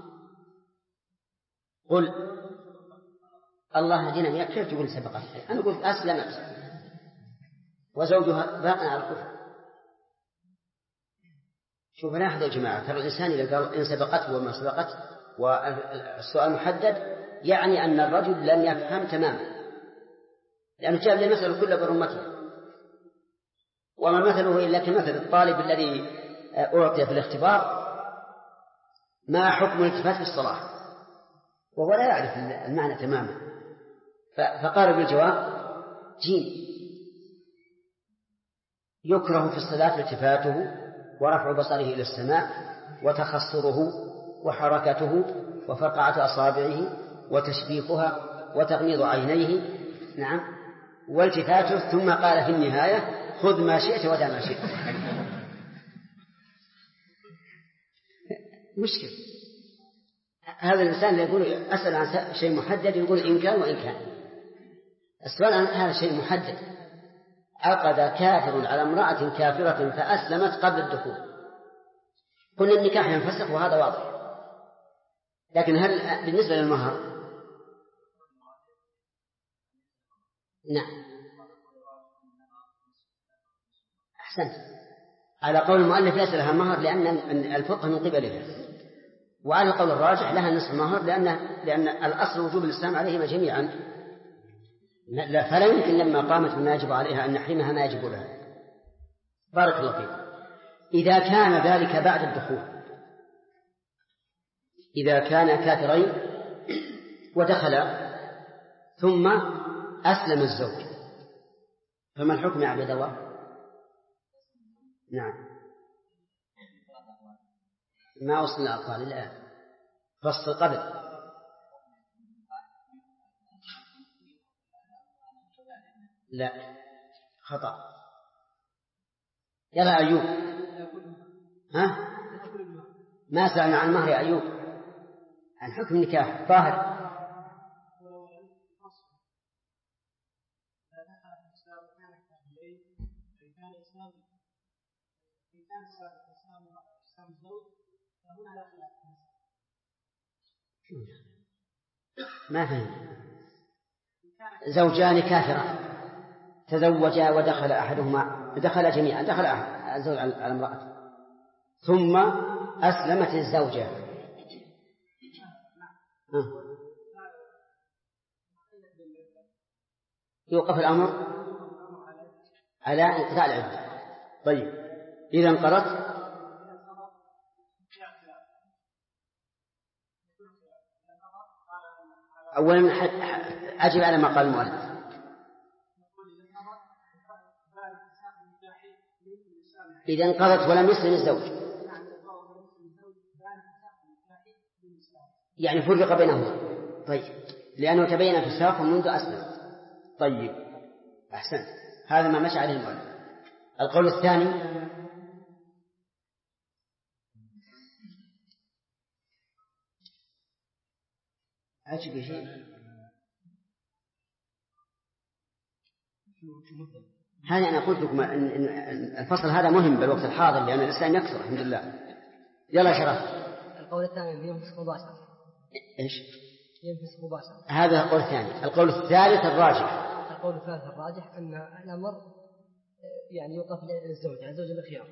Speaker 2: قل الله يهدينا كيف تقول سبقت؟ أنا قلت أسلمت وزوجها باق على الكفر. شوف لاحظوا يا جماعة، ترى الإنسان إذا قال إن سبقته وما سبقته والسؤال محدد يعني أن الرجل لم يفهم تماما، لأنه جاب لي المسألة كلها برمتها. وما مثله إلا كمثل الطالب الذي أعطي في الاختبار ما حكم الالتفات في الصلاة وهو لا يعرف المعنى تماما، فقال بالجواب: جيم، يكره في الصلاة التفاته ورفع بصره إلى السماء وتخصره وحركته وفرقعة أصابعه وتشبيكها وتغميض عينيه، نعم، والتفاته. ثم قال في النهاية: خذ ما شئت ودع ما شئت. مشكل هذا الإنسان يقول أسأل عن شيء محدد يقول إن كان وإن كان. السؤال عن هذا شيء محدد: عقد كافر على امرأة كافرة فأسلمت قبل الدخول، قلنا النكاح ينفسخ وهذا واضح، لكن هل بالنسبة للمهر؟ نعم، أحسنت، على قول المؤلف ليس لها مهر لأن الفقه من قبلها، وعلى القول الراجح لها نصف مهر لأن الأصل وجوب الإسلام عليهما جميعا، فلا يمكن لما قامت بما يجب عليها أن نحرمها ما يجب لها. بارك الله فيك. إذا كان ذلك بعد الدخول، إذا كان كافرين ودخلا ثم أسلم الزوج فما الحكم يا عبد الله؟ نعم، ما وصلنا أقوال الآن، فصل قبل. لا، خطأ. يلا أيوب، ها؟ ما سألنا عن مهر يا أيوب، عن حكم النكاح. طاهر، ما فهم. زوجان كافران تزوجا ودخل أحدهما، دخل جميعا، دخل الزوج على امرأة ثم أسلمت الزوجة، يوقف الأمر على انقضاء العدة. طيب، إذا انقضت أولا أجب على ما قال المؤلف. إذا انقضت ولم يسلم الزوج يعني فرق بينهما، طيب، لأنه تبين في الساق منذ أسلم. طيب، أحسنت، هذا ما مشى عليه المؤلف. القول الثاني: عجب شيء، هذا أنا قلت لكم إن الفصل هذا مهم بالوقت الحاضر لأن الإسلام يكثر الحمد لله. يلا شرف.
Speaker 3: القول الثاني ينفسخ مباشرة.
Speaker 2: إيش؟
Speaker 3: ينفسخ مباشرة.
Speaker 2: هذا القول الثاني. القول الثالث الراجح.
Speaker 3: القول الثالث الراجح أن الأمر يعني يوقف للزوج، يعني الزوج بالخيار.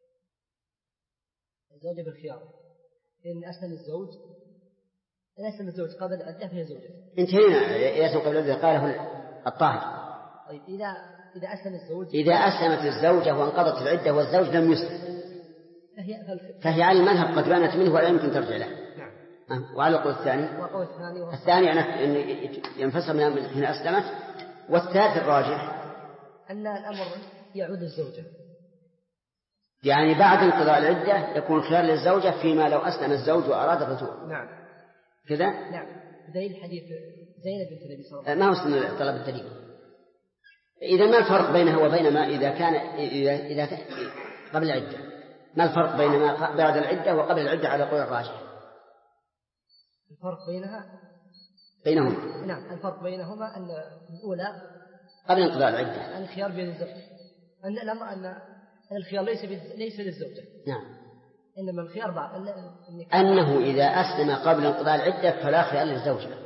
Speaker 3: الزوج بالخيار. إن أسلم الزوج، إن أسلم الزوج قبل العدة فهي زوجة.
Speaker 2: انتهينا يسلم قبل العدة قاله الطاهر.
Speaker 3: طيب، إذا أسلم الزوج،
Speaker 2: إذا أسلمت الزوجة وانقضت العدة والزوج لم يسلم فهي على المذهب قد بانت منه ولا يمكن ترجع له.
Speaker 3: نعم.
Speaker 2: وعلى القول الثاني، الثاني أن ينفصل من أسلمت. والثالث الراجح
Speaker 3: أن الأمر يعود للزوجة،
Speaker 2: يعني بعد انقضاء العدة يكون خيار للزوجة فيما لو أسلم الزوج وأراد الرجوع.
Speaker 3: نعم
Speaker 2: كذا.
Speaker 3: نعم، دليل حديث زينب بنت النبي صلى الله عليه وسلم.
Speaker 2: ما وصلنا طلب الدليل. إذا ما الفرق بينها وبين ما إذا كان قبل العدة؟ ما الفرق بين ما بعد العدة وقبل العدة على قول الراجح؟
Speaker 3: الفرق
Speaker 2: بينهما.
Speaker 3: نعم، الفرق بينهما أن الأولى
Speaker 2: قبل انقضاء العدة
Speaker 3: الخيار بين الزوج، أن الأمر أن الخيار ليس للزوجة.
Speaker 2: نعم.
Speaker 3: إنما الخيار بعد
Speaker 2: أنه إذا أسلم قبل انقضاء العدة فلا خيار للزوجة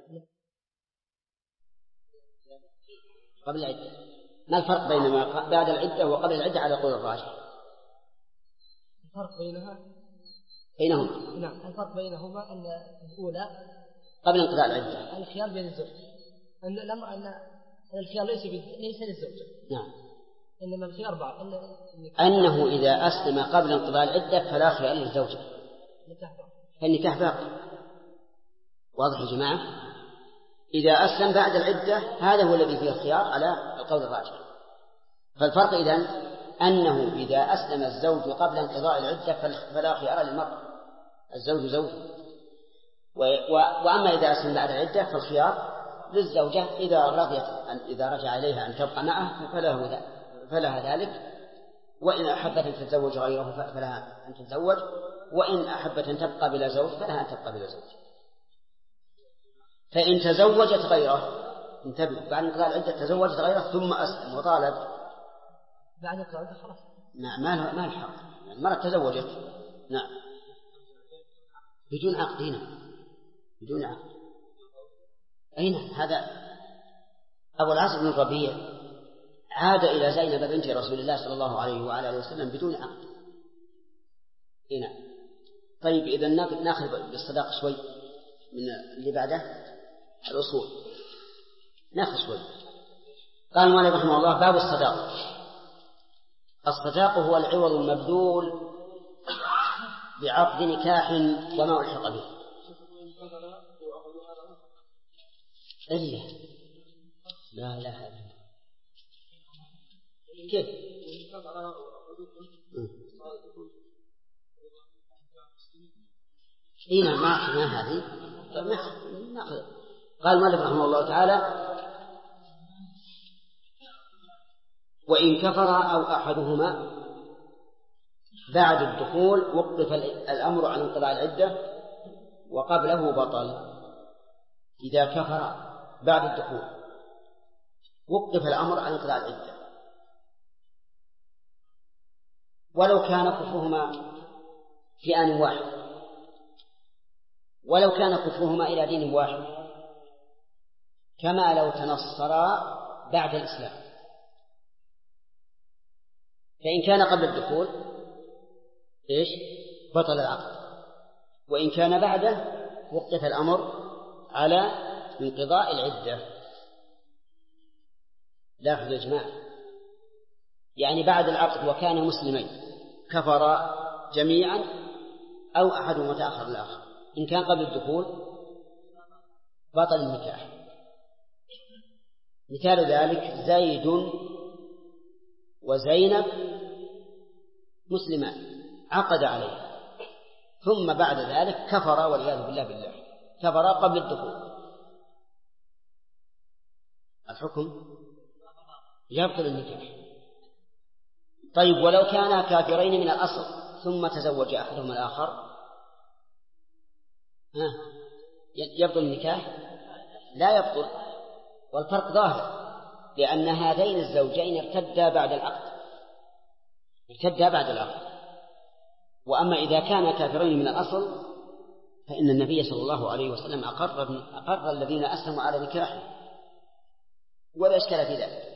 Speaker 2: قبل العدة. ما الفرق بين ما بعد العدة وقبل العدة على قول الراجح؟
Speaker 3: الفرق
Speaker 2: بينهما.
Speaker 3: نعم، الفرق بينهما أن الأولى
Speaker 2: قبل انقضاء العدة
Speaker 3: الخيار بين الزوج، أن الأمر أن الخيار ليس للزوجة.
Speaker 2: نعم.
Speaker 3: إنما في 4
Speaker 2: أنه إذا أسلم قبل انقضاء العدة فلا خيار للزوجة، فالنكاح باقي. واضح يا جماعة؟ إذا أسلم بعد العدة هذا هو الذي فيه الخيار على القول الراجح. فالفرق إذن أنه إذا أسلم الزوج قبل انقضاء العدة فلا خيار للمرأة، الزوج زوج. وأما إذا أسلم بعد العدة فالخيار للزوجة إذا رضيت إذا رجع إليها أن تبقى معه فلها ذلك، وإن أحبت أن تتزوج غيره فلها أن تتزوج، وإن أحبت أن تبقى بلا زوج فلها أن تبقى بلا زوج. فإن تزوجت غيره، انتبه، بعد انقضاء العدة تزوجت غيره ثم أسلم وطالب
Speaker 3: بعد انقضاء العدة خلاص
Speaker 2: ما الحق، المرأة تزوجت نعم بدون عقد، هنا بدون عقد. أين هذا؟ أبو العاص بن الربيع عاد إلى زينب بنت رسول الله صلى الله عليه وعلى آله وسلم بدون عقد. هنا طيب إذا نأخذ بالصداق شوي من اللي بعده الأصول، نأخذ شوي. قال المؤلف رحمه الله: باب الصداق. الصداق هو العوض المبذول بعقد نكاح وما ألحق به. إلا لا لا هذا كيف؟ هنا ما هذه نأخذ. قال المؤلف رحمه الله تعالى: وإن كفر أو أحدهما بعد الدخول وقف الأمر عن انقضاء العدة وقبله بطل. إذا كفر بعد الدخول وقف الأمر عن انقضاء العدة، ولو كان كفرهما في آن واحد، ولو كان كفرهما إلى دين واحد، كما لو تنصرا بعد الإسلام. فإن كان قبل الدخول بطل العقد، وإن كان بعده وقف الأمر على انقضاء العدة. لاحظوا يا جماعة، يعني بعد العقد وكان مسلمين كفرا جميعا أو أحدهم متأخر الآخر، إن كان قبل الدخول بطل النكاح. مثال ذلك زيد وزينب مسلمان عقد عليه، ثم بعد ذلك كفرا والعياذ بالله كفرا قبل الدخول، الحكم يبطل النكاح. طيب ولو كانا كافرين من الأصل ثم تزوج أحدهما الآخر يبطل النكاح؟ لا يبطل، والفرق ظاهر، لأن هذين الزوجين ارتدا بعد العقد. وأما إذا كان كافرين من الأصل فإن النبي صلى الله عليه وسلم أقر الذين أسلموا على نكاحه ولا إشكال في ذلك.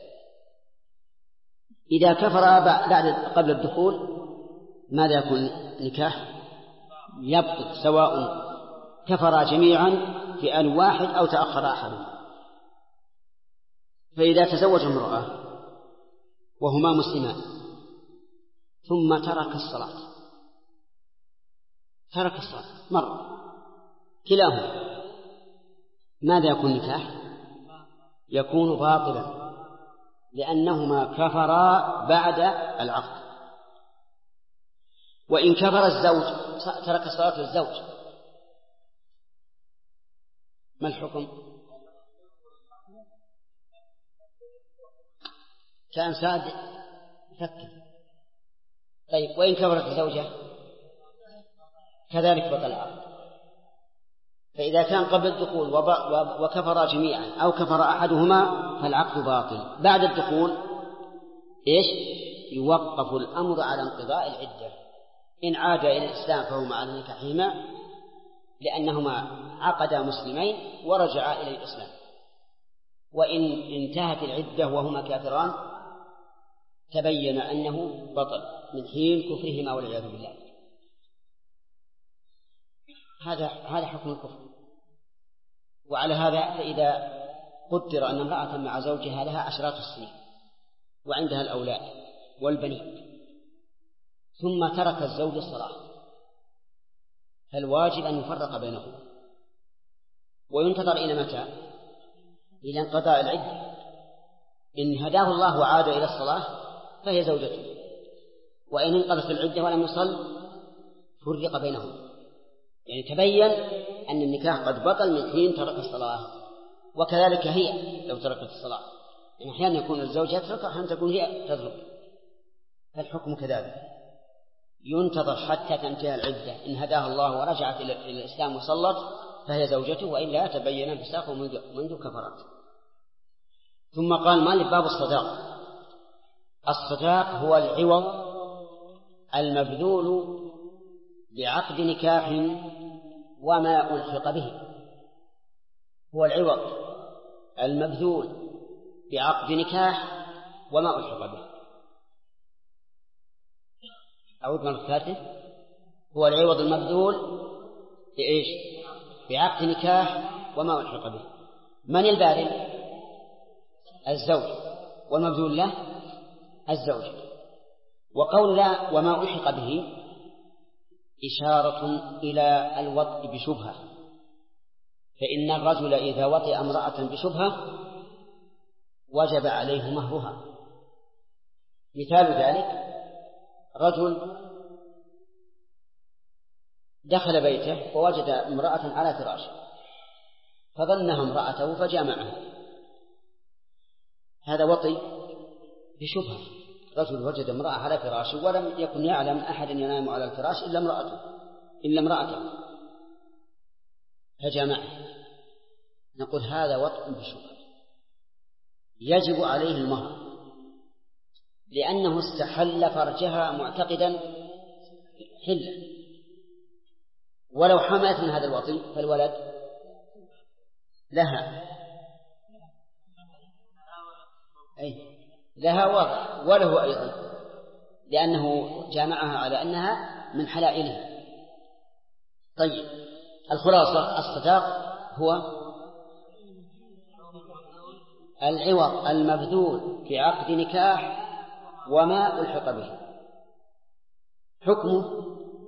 Speaker 2: إذا كفر قبل الدخول ماذا يكون نكاح؟ يبطل، سواء كفر جميعا في آن واحد أو تأخر أحدهم. فإذا تزوج امرأة وهما مسلمان ثم ترك الصلاة مرة كلاهما، ماذا يكون نكاح؟ يكون باطلا، لأنهما كفرا بعد العقد. وإن كفر الزوج ترك صلاة الزوج ما الحكم؟ كان ساد فكر. طيب وإن كفرت الزوجة كذلك بطل العقد. فإذا كان قبل الدخول وكفر جميعا أو كفر أحدهما فالعقد باطل. بعد الدخول يوقف الأمر على انقضاء العدة. إن عاد إلى الإسلام فهما على نكاحهما، لأنهما عقدا مسلمين ورجعا إلى الإسلام. وإن انتهت العدة وهما كافران تبين أنه بطل من حين كفرهما والعياذ بالله. هذا حكم الكفر. وعلى هذا فإذا قدر أن امرأة مع زوجها لها عشرات السنين وعندها الأولاد والبنين ثم ترك الزوج الصلاة فالواجب أن يفرق بينهم وينتظر إلى متى؟ إلى انقضاء العدة. إن هداه الله وعاد إلى الصلاة فهي زوجته، وإن انقضت العدة ولم يصل فرق بينهم، يعني تبين أن النكاح قد بطل من حين ترك الصلاة. وكذلك هي لو تركت الصلاة، يعني أحيانا يكون الزوج يترك وأحيانا تكون هي تترك، فالحكم كذلك ينتظر حتى تنتهي العدة. إن هداها الله ورجعت إلى الإسلام وصلت فهي زوجته، وإلا تبين انفساخه منذ كفرت. ثم قال مالك باب الصداق. الصداق هو العوض المبذول بعقد نكاح وما ألحق به. هو العوض المبذول بعقد نكاح وما ألحق به. أعود مرة ثالثة. هو العوض المبذول بإيش؟ بعقد نكاح وما ألحق به. من الباذل؟ الزوج، والمبذول له الزوج. وقول لا وما ألحق به إشارة إلى الوطء بشبهة، فإن الرجل إذا وطئ امرأة بشبهة وجب عليه مهرها. مثال ذلك رجل دخل بيته ووجد امرأة على فراشه فظنها امرأته فجامعها، هذا وطئ بشبهة. رجل وجد امرأة على فراشه ولم يكن يعلم أحد ينام على الفراش إلا امرأته فجامعها، نقول هذا وطئ بشبهة، يجب عليه المهر لأنه استحل فرجها معتقدا حلا. ولو حملت من هذا الوطئ فالولد لها وضع وله أيضا، لأنه جامعها على أنها من حلائله. طيب، الخلاصة الصداق هو العوض المبذول في عقد نكاح وما ألحق به. حكمه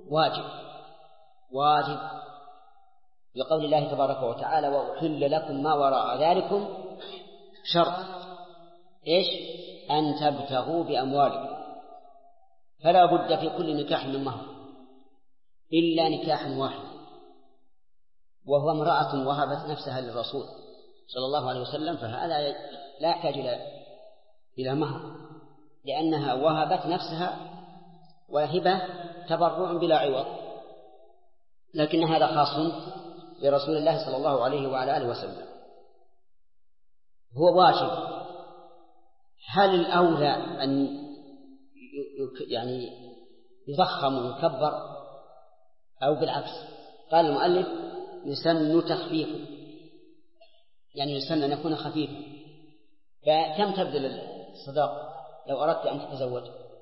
Speaker 2: واجب لقول الله تبارك وتعالى وأحل لكم ما وراء ذلكم شرط إيش؟ أن تبتغوا بأموالكم. فلا بد في كل نكاح من مهر إلا نكاح واحد، وهو امرأة وهبت نفسها للرسول صلى الله عليه وسلم، فهذا لا يحتاج إلى مهر لأنها وهبت نفسها وهبة تبرع بلا عوض. لكن هذا خاص برسول الله صلى الله عليه وعلى آله وسلم. هو واجب. هل الأولى أن يعني يضخم ويكبر أو بالعكس؟ قال المؤلف يسن تخفيفه، يعني يسن أن يكون خفيفا. فكم تبذل الصداق لو أردت أن تتزوج؟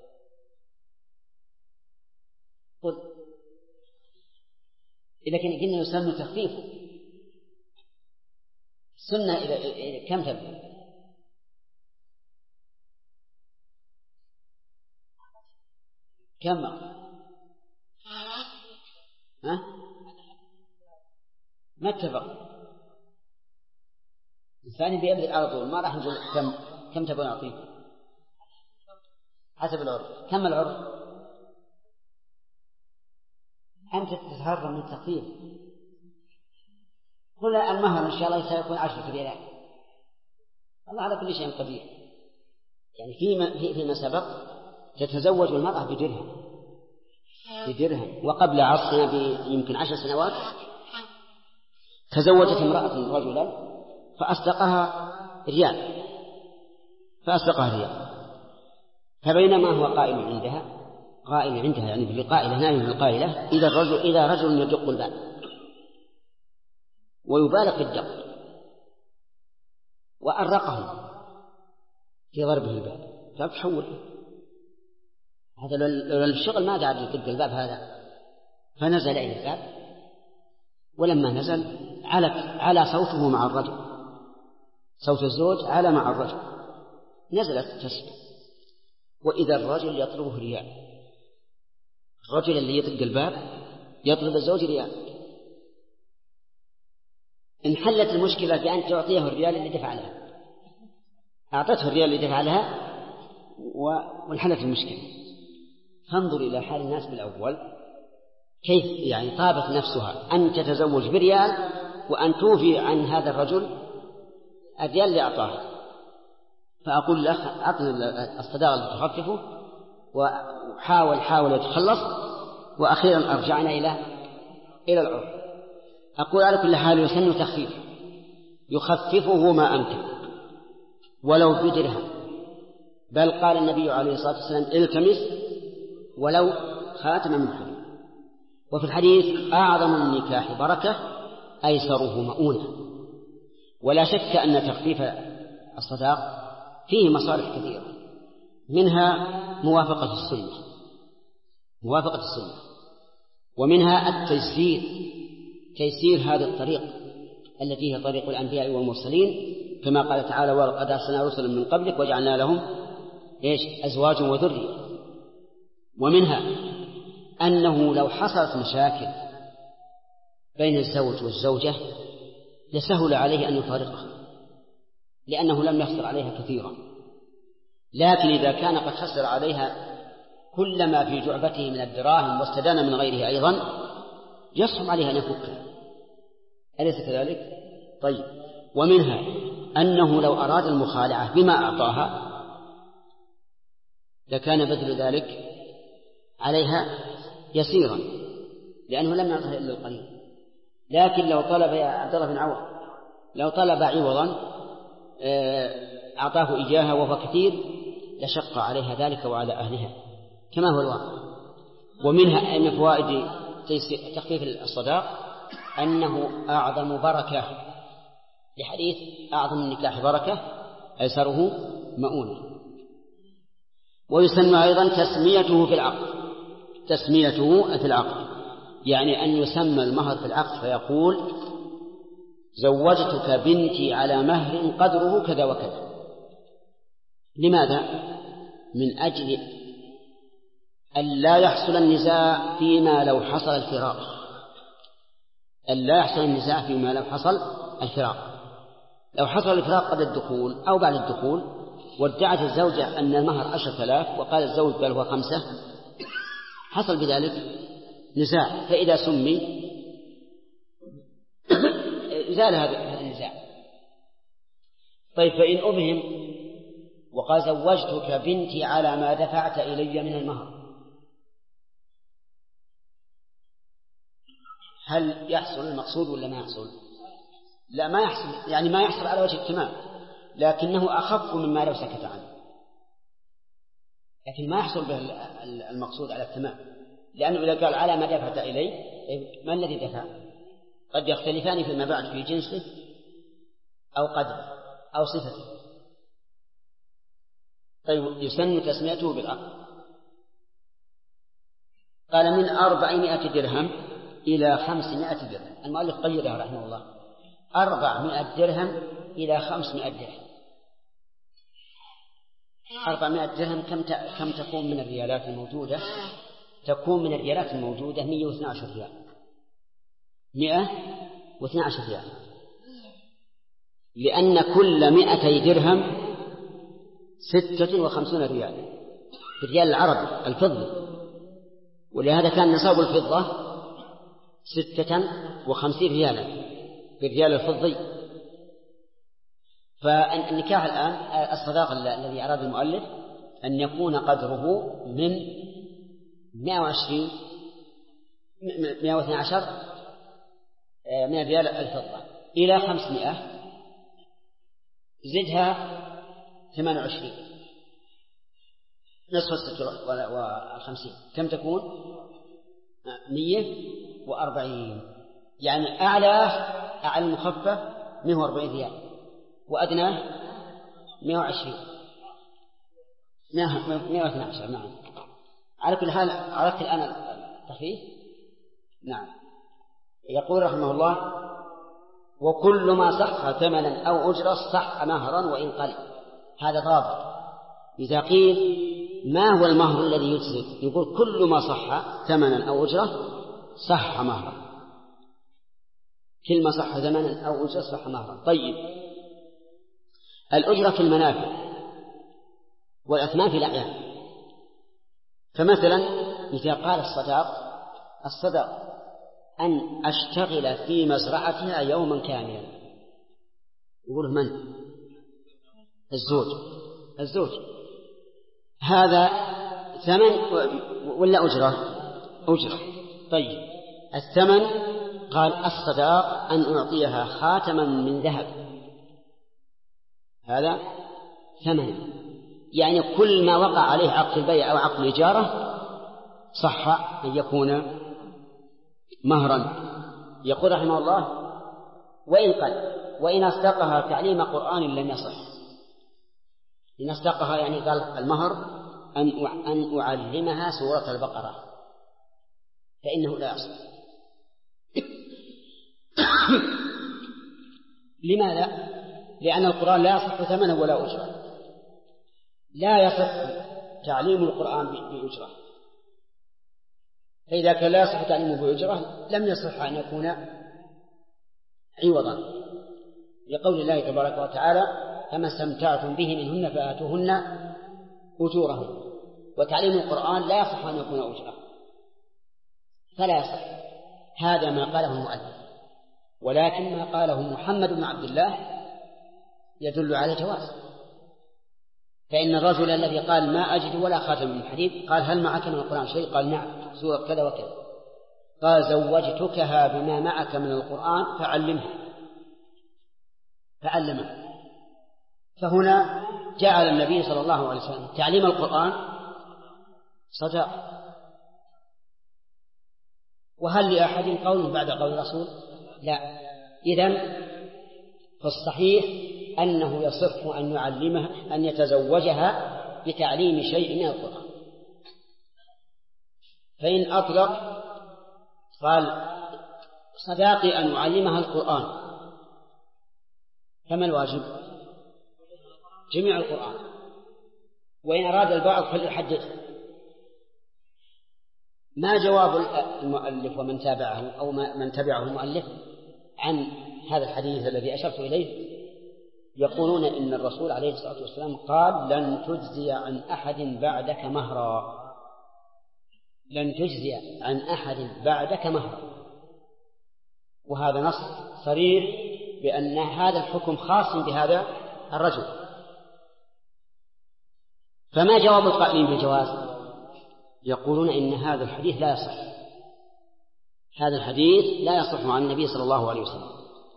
Speaker 2: قل إذا قلنا يسن تخفيفه سنة إلى كم تبذل؟ كم؟ ما اتفق. الثاني بيبذل على طول، ما راح نقول كم تبغى نعطيه حسب العرف. كم العرف؟ أنت تتهرب من التخفيف. قل المهر إن شاء الله سيكون 10 ريالات. الله على كل شيء قدير. يعني فيما سبق تتزوج المرأة بدرهم، وقبل عصرنا يمكن 10 سنوات تزوجت امرأة رجلا فأصدقها ريال، فبينما هو قائل عندها يعني بالقائلة نائم بالقائلة إذا رجل يدق الباب ويبالغ في الدق وأرقه في ضربه الباب فتحول. هذا لو الشغل ما قاعد يدق الباب هذا، فنزل إلى الباب، ولما نزل على صوته مع الرجل، صوت الزوج على مع الرجل، نزلت تسكت وإذا الرجل يطلبه ريال، الرجل اللي يطلق الباب يطلب الزوج ريال، انحلت المشكلة بأن تعطيه الريال اللي دفع لها، أعطته الريال اللي دفع لها وانحلت المشكلة. فانظر إلى حال الناس بالأول كيف يعني طابت نفسها أن تتزوج بريال وأن توفي عن هذا الرجل الريال اللي أعطاه. فأقول له أعطنا الصداقة اللي تخففه، وحاول يتخلص، وأخيرا أرجعنا إلى العرف. أقول على كل حال يسن تخفيف، يخففه ما أمكن ولو بدرهم، بل قال النبي عليه الصلاة والسلام التمس ولو خاتم من حديد. وفي الحديث أعظم النكاح بركة أيسره مؤونة. ولا شك أن تخفيف الصداق فيه مصالح كثيرة، منها موافقة السنة، ومنها التيسير، تيسير هذا الطريق التي هي طريق الأنبياء والمرسلين، كما قال تعالى ولقد أرسلنا رسلا من قبلك وجعلنا لهم أزواجا وذرية. ومنها أنه لو حصلت مشاكل بين الزوج والزوجة لسهل عليه أن يفارقها، لأنه لم يخسر عليها كثيرا. لكن إذا كان قد خسر عليها كل ما في جعبته من الدراهم واستدان من غيره أيضا يصعب عليها أن يفكها، أليس كذلك؟ طيب. ومنها أنه لو أراد المخالعة بما أعطاها لكان بذل ذلك عليها يسيرا، لأنه لم يعطها إلا القليل. لكن لو طلب يا عبد الله بن عوف لو طلب عوضا أعطاه إياها وهو كثير لشق عليها ذلك وعلى أهلها كما هو الواقع. ومنها من فوائد تخفيف الصداق أنه أعظم بركة، لحديث أعظم النكاح بركة أيسره مؤونة. ويسن أيضا تسميته في العقد، يعني أن يسمى المهر في العقد فيقول زوجتك بنتي على مهر قدره كذا وكذا. لماذا؟ من أجل أن لا يحصل النزاع فيما لو حصل الفراق. لو حصل الفراق قبل الدخول أو بعد الدخول وادعت الزوجة أن المهر 10,000 وقال الزوج بل هو 5، حصل بذلك نزاع، فإذا سمي زال هذا النزاع. طيب فإن أبهم وقال زوجتك بنتي على ما دفعت إلي من المهر، هل يحصل المقصود ولا ما يحصل؟ لا، ما يحصل، يعني ما يحصل على وجه التمام، لكنه أخف مما لو سكت عنه، لكن ما يحصل به المقصود على التمام، لأنه إذا قال على ما دفعت إلي ما الذي دفع؟ قد يختلفان فيما بعد في جنسه أو قدره أو صفته. طيب يسن تسميته بالعقد. قال من 400 درهم إلى 500 درهم. المؤلف قيدها رحمه الله 400 درهم إلى 500 درهم. 400 درهم كم تكون من الريالات الموجودة؟ تكون من الريالات الموجودة 112 ريال. 112 ريال، لأن كل 200 درهم 56 ريال بالريال العربي الفضي، ولهذا كان نصاب الفضة 56 ريالا بالريال الفضي. فالنكاح الآن الصداق الذي أراد المؤلف أن يكون قدره من 112 من الريال الفضة إلى 500، زدها 28 نصف 56 كم تكون؟ 140. يعني أعلى المخفف 140 ريال وأدناه 120 112. نعم. على كل حال عرفت الآن التخفيف. نعم. يقول رحمه الله وكل ما صح ثمنا أو أجرة صح مهرا وإن قل. هذا ضابط. إذا قيل ما هو المهر الذي يجزئ؟ يقول كل ما صح ثمنا أو أجرة صح مهرا، كل ما صح ثمنا أو أجرة صح مهرا. طيب الأجرة في المنافع والأثمان في الأعيان. فمثلا إذا قال الصداق أن أشتغل في مزرعتها يوما كاملا، يقول من؟ الزوج. هذا ثمن ولا أجرة؟ طيب الثمن قال الصداق أن أعطيها خاتما من ذهب، هذا ثمن، يعني كل ما وقع عليه عقد البيع أو عقد الإجارة صح أن يكون مهرا. يقول رحمه الله وإن قل وإن أصدقها تعليم قرآن لم يصح. إن أصدقها يعني قال المهر أن أعلمها سورة البقرة فإنه لا يصح. لماذا؟ لأن القرآن لا يصح ثمنا ولا أجرة، لا يصح تعليم القرآن بأجرة، فإذا كان لا يصح تعليمه بأجرة لم يصح أن يكون عوضا، لقول الله تبارك وتعالى فما استمتعتم به منهن فآتوهن أجورهن. وتعليم القرآن لا يصح أن يكون أجرة، فلا يصح. هذا ما قاله المؤلف، ولكن ما قاله محمد بن عبد الله يدل على جواز. فإن الرجل الذي قال ما أجد ولا خاتم من حديد قال هل معك من القرآن شيء؟ قال نعم سورة كذا وكذا. قال زوجتكها بما معك من القرآن فعلمها. فهنا جعل النبي صلى الله عليه وسلم تعليم القرآن صداق. وهل لأحد قول بعد قول الرسول؟ لا. إذن فالصحيح أنه يصح أن يعلمها أن يتزوجها بتعليم شيء من القرآن. فإن أطلق قال صداقي أن أعلمها القرآن، فما الواجب؟ جميع القرآن. وإن أراد البعض فليحدد. ما جواب المؤلف ومن تابعه أو من تبعه المؤلف عن هذا الحديث الذي أشرت إليه؟ يقولون إن الرسول عليه الصلاة والسلام قال لن تجزي عن أحد بعدك مهرا، لن تجزي عن أحد بعدك مهرا. وهذا نص صريح بأن هذا الحكم خاص بهذا الرجل. فما جواب القائلين بالجواز؟ يقولون إن هذا الحديث لا يصح، هذا الحديث لا يصح عن النبي صلى الله عليه وسلم.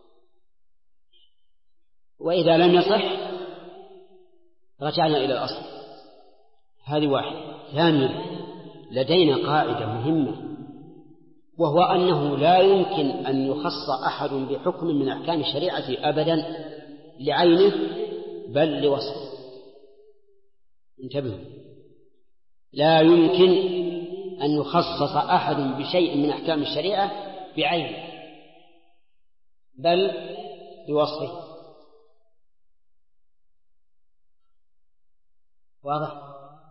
Speaker 2: وإذا لم يصح رجعنا إلى الأصل. هذه واحد. ثانيا لدينا قاعدة مهمة، وهو أنه لا يمكن أن يخص أحد بحكم من أحكام الشريعة أبدا لعينه بل لوصفه. انتبهوا، لا يمكن أن يخصص أحد بشيء من أحكام الشريعة بعينه بل لوصفه. واضح؟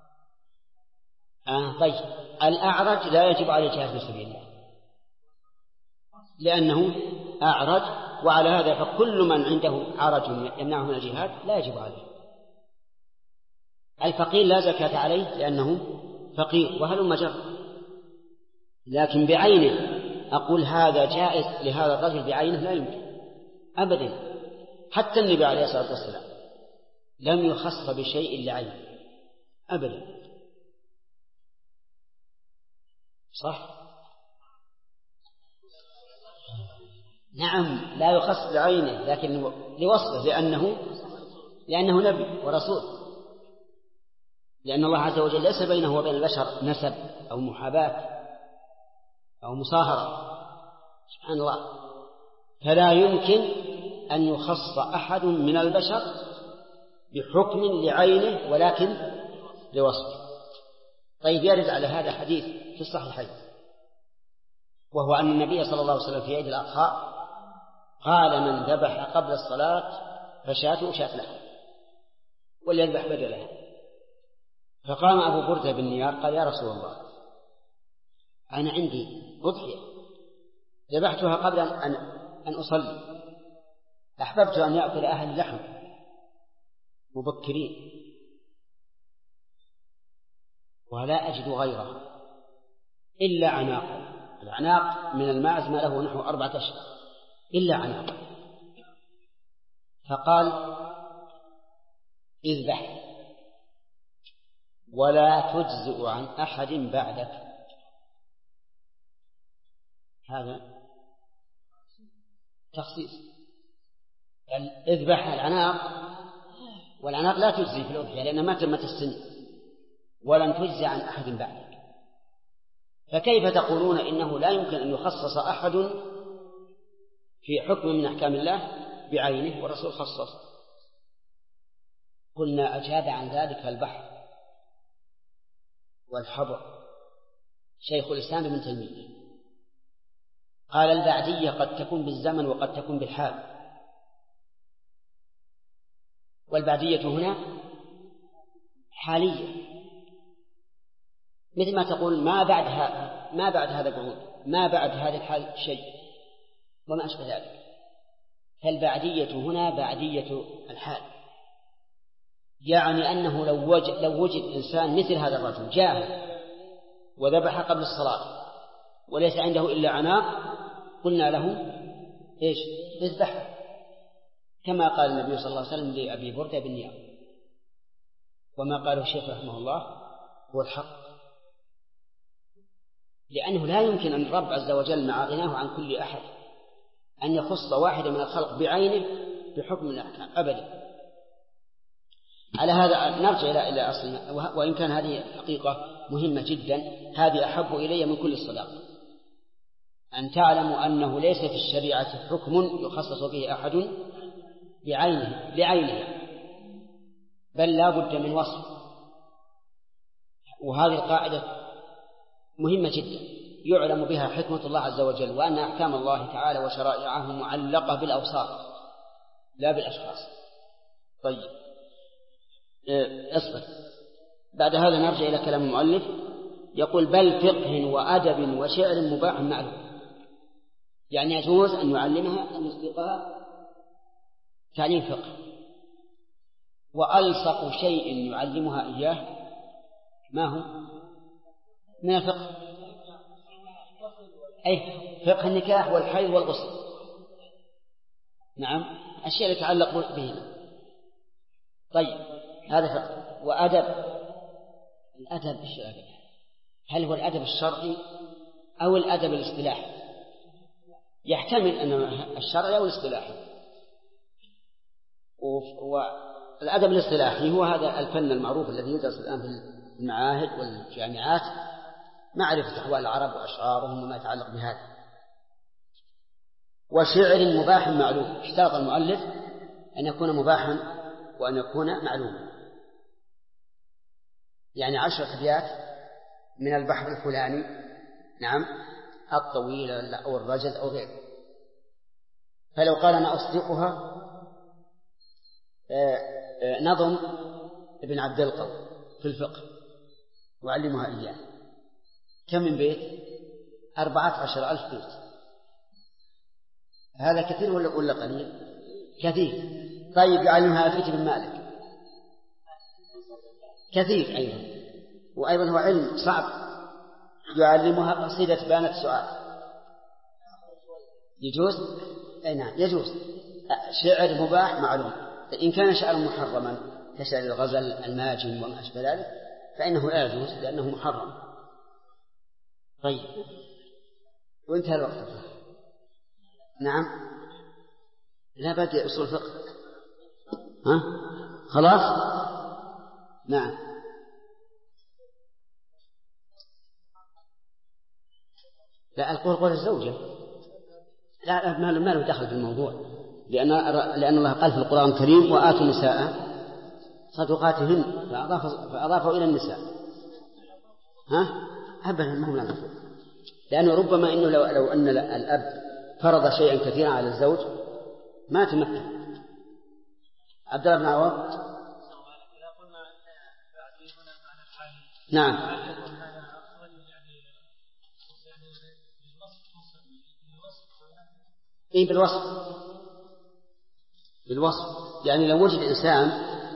Speaker 2: طيب الأعرج لا يجب عليه الجهاد في سبيل الله لأنه أعرج، وعلى هذا فكل من عنده عرج يمنعه من الجهاد لا يجب عليه. الفقير لا زكاة عليه لأنه فقير وهل مجر، لكن بعينه أقول هذا جائز لهذا الرجل بعينه لا يمكن أبدا. حتى النبي عليه الصلاة والسلام لم يخص بشيء لعينه أبدا. صح؟ نعم لا يخص بعينه لكن لوصفه لأنه نبي ورسول، لأن الله عز وجل ليس بينه وبين البشر نسب أو محاباة أو مصاهرة سبحان الله. فلا يمكن أن يخص أحد من البشر بحكم لعينه ولكن لوصفه. طيب يرد على هذا حديث في الصحيحين، وهو أن النبي صلى الله عليه وسلم في عيد الأضحى قال من ذبح قبل الصلاة فشاته شاة لحم وليذبح بدلها. فقام أبو بردة بن نيار قال يا رسول الله أنا عندي أضحية ذبحتها قبل أن أصلي، أحببت أن يأكل أهل اللحم مبكرين ولا أجد غيره إلا عناق. العناق من الماعز ما له نحو 4 أشهر إلا عناق. فقال اذبح ولا تجزئ عن أحد بعدك. هذا تخصيص، يعني اذبح العناق، والعناق لا تجزي في الأضحية لأنها ما تمت السن ولن تجزي عن أحد بعدك. فكيف تقولون إنه لا يمكن أن يخصص أحد في حكم من أحكام الله بعينه والرسول خصص؟ قلنا أجاب عن ذلك البحر والحبر شيخ الإسلام ابن تيمية، قال البعدية قد تكون بالزمن وقد تكون بالحال، والبعدية هنا حالية، مثل ما تقول ما بعد هذا بعود، ما بعد هذا الحال شيء وما أشبه ذلك. فالبعدية هنا بعدية الحال، يعني أنه لو وجد إنسان مثل هذا الرجل جاء وذبح قبل الصلاة وليس عنده إلا عناق قلنا له إيش؟ اذبح، كما قال النبي صلى الله عليه وسلم لأبي بردة بن نيار. وما قاله الشيخ رحمه الله هو الحق، لأنه لا يمكن أن الرب عز وجل مع غناه عن كل أحد أن يخص واحدا من الخلق بعينه بحكم من الأحكام أبدا. على هذا نرجع إلى أصلنا، وإن كان هذه الحقيقة مهمة جدا، هذه أحب إلي من كل الصداق، أن تعلموا أنه ليس في الشريعة حكم يخصص به أحد بعينه بل لا بد من وصف. وهذه القاعدة مهمة جدا يعلم بها حكمة الله عز وجل، وأن أحكام الله تعالى وشرائعه معلقة بالأوصاف لا بالأشخاص. طيب اصبر. بعد هذا نرجع إلى كلام المؤلف، يقول بل فقه وأدب وشعر مباح معلوم، يعني يجوز أن يعلمها المسبقات تعليم فقه، وألصق شيء يعلمها إياه ما هو من الفقه؟ أي فقه النكاح والحيض والغسل، نعم الشيء يتعلق به. طيب هذا فقه. وأدب، الأدب هل هو الأدب الشرعي أو الأدب الاصطلاحي؟ يحتمل أن الشرعي أو الاصطلاحي. والأدب الاصطلاحي هو هذا الفن المعروف الذي يدرس الآن في المعاهد والجامعات، معرفة أحوال العرب وأشعارهم وما يتعلق بهذا. وشعر مباح معلوم، اشترط المؤلف أن يكون مباحا وأن يكون معلوما، يعني 10 أبيات من البحر الفلاني، نعم الطويل أو الرجز أو غيره. فلو قال أنا أصدقها نظم ابن عبد القوي في الفقه وعلمها إياه، كم من بيت؟ 14,000 بيت. هذا كثير ولا قليل؟ كثير. طيب يعلمها ألفية بن مالك كثير أيضا، وأيضا هو علم صعب. يعلمها قصيدة بانت سعاد، يجوز؟ أي نعم يجوز. شعر مباح معلوم. إن كان شعر محرما كشعر الغزل الماجن وما أشبه ذلك فإنه لا يجوز لأنه محرم. طيب وانتهى الوقت. نعم لا باقي أصول فقه. ها خلاص. نعم لا قول الزوجة لا ما له دخل في الموضوع، لأن الله قال في القرآن الكريم وآتوا النساء صدقاتهن، فأضافوا إلى النساء. ها أبدا ما هو لا نفع، لأنه ربما إنه لو أن الأب فرض شيئا كثيرا على الزوج ما تمكن. عبد الله بن عوض. نعم. إيه بالوصف يعني لو وجد إنسان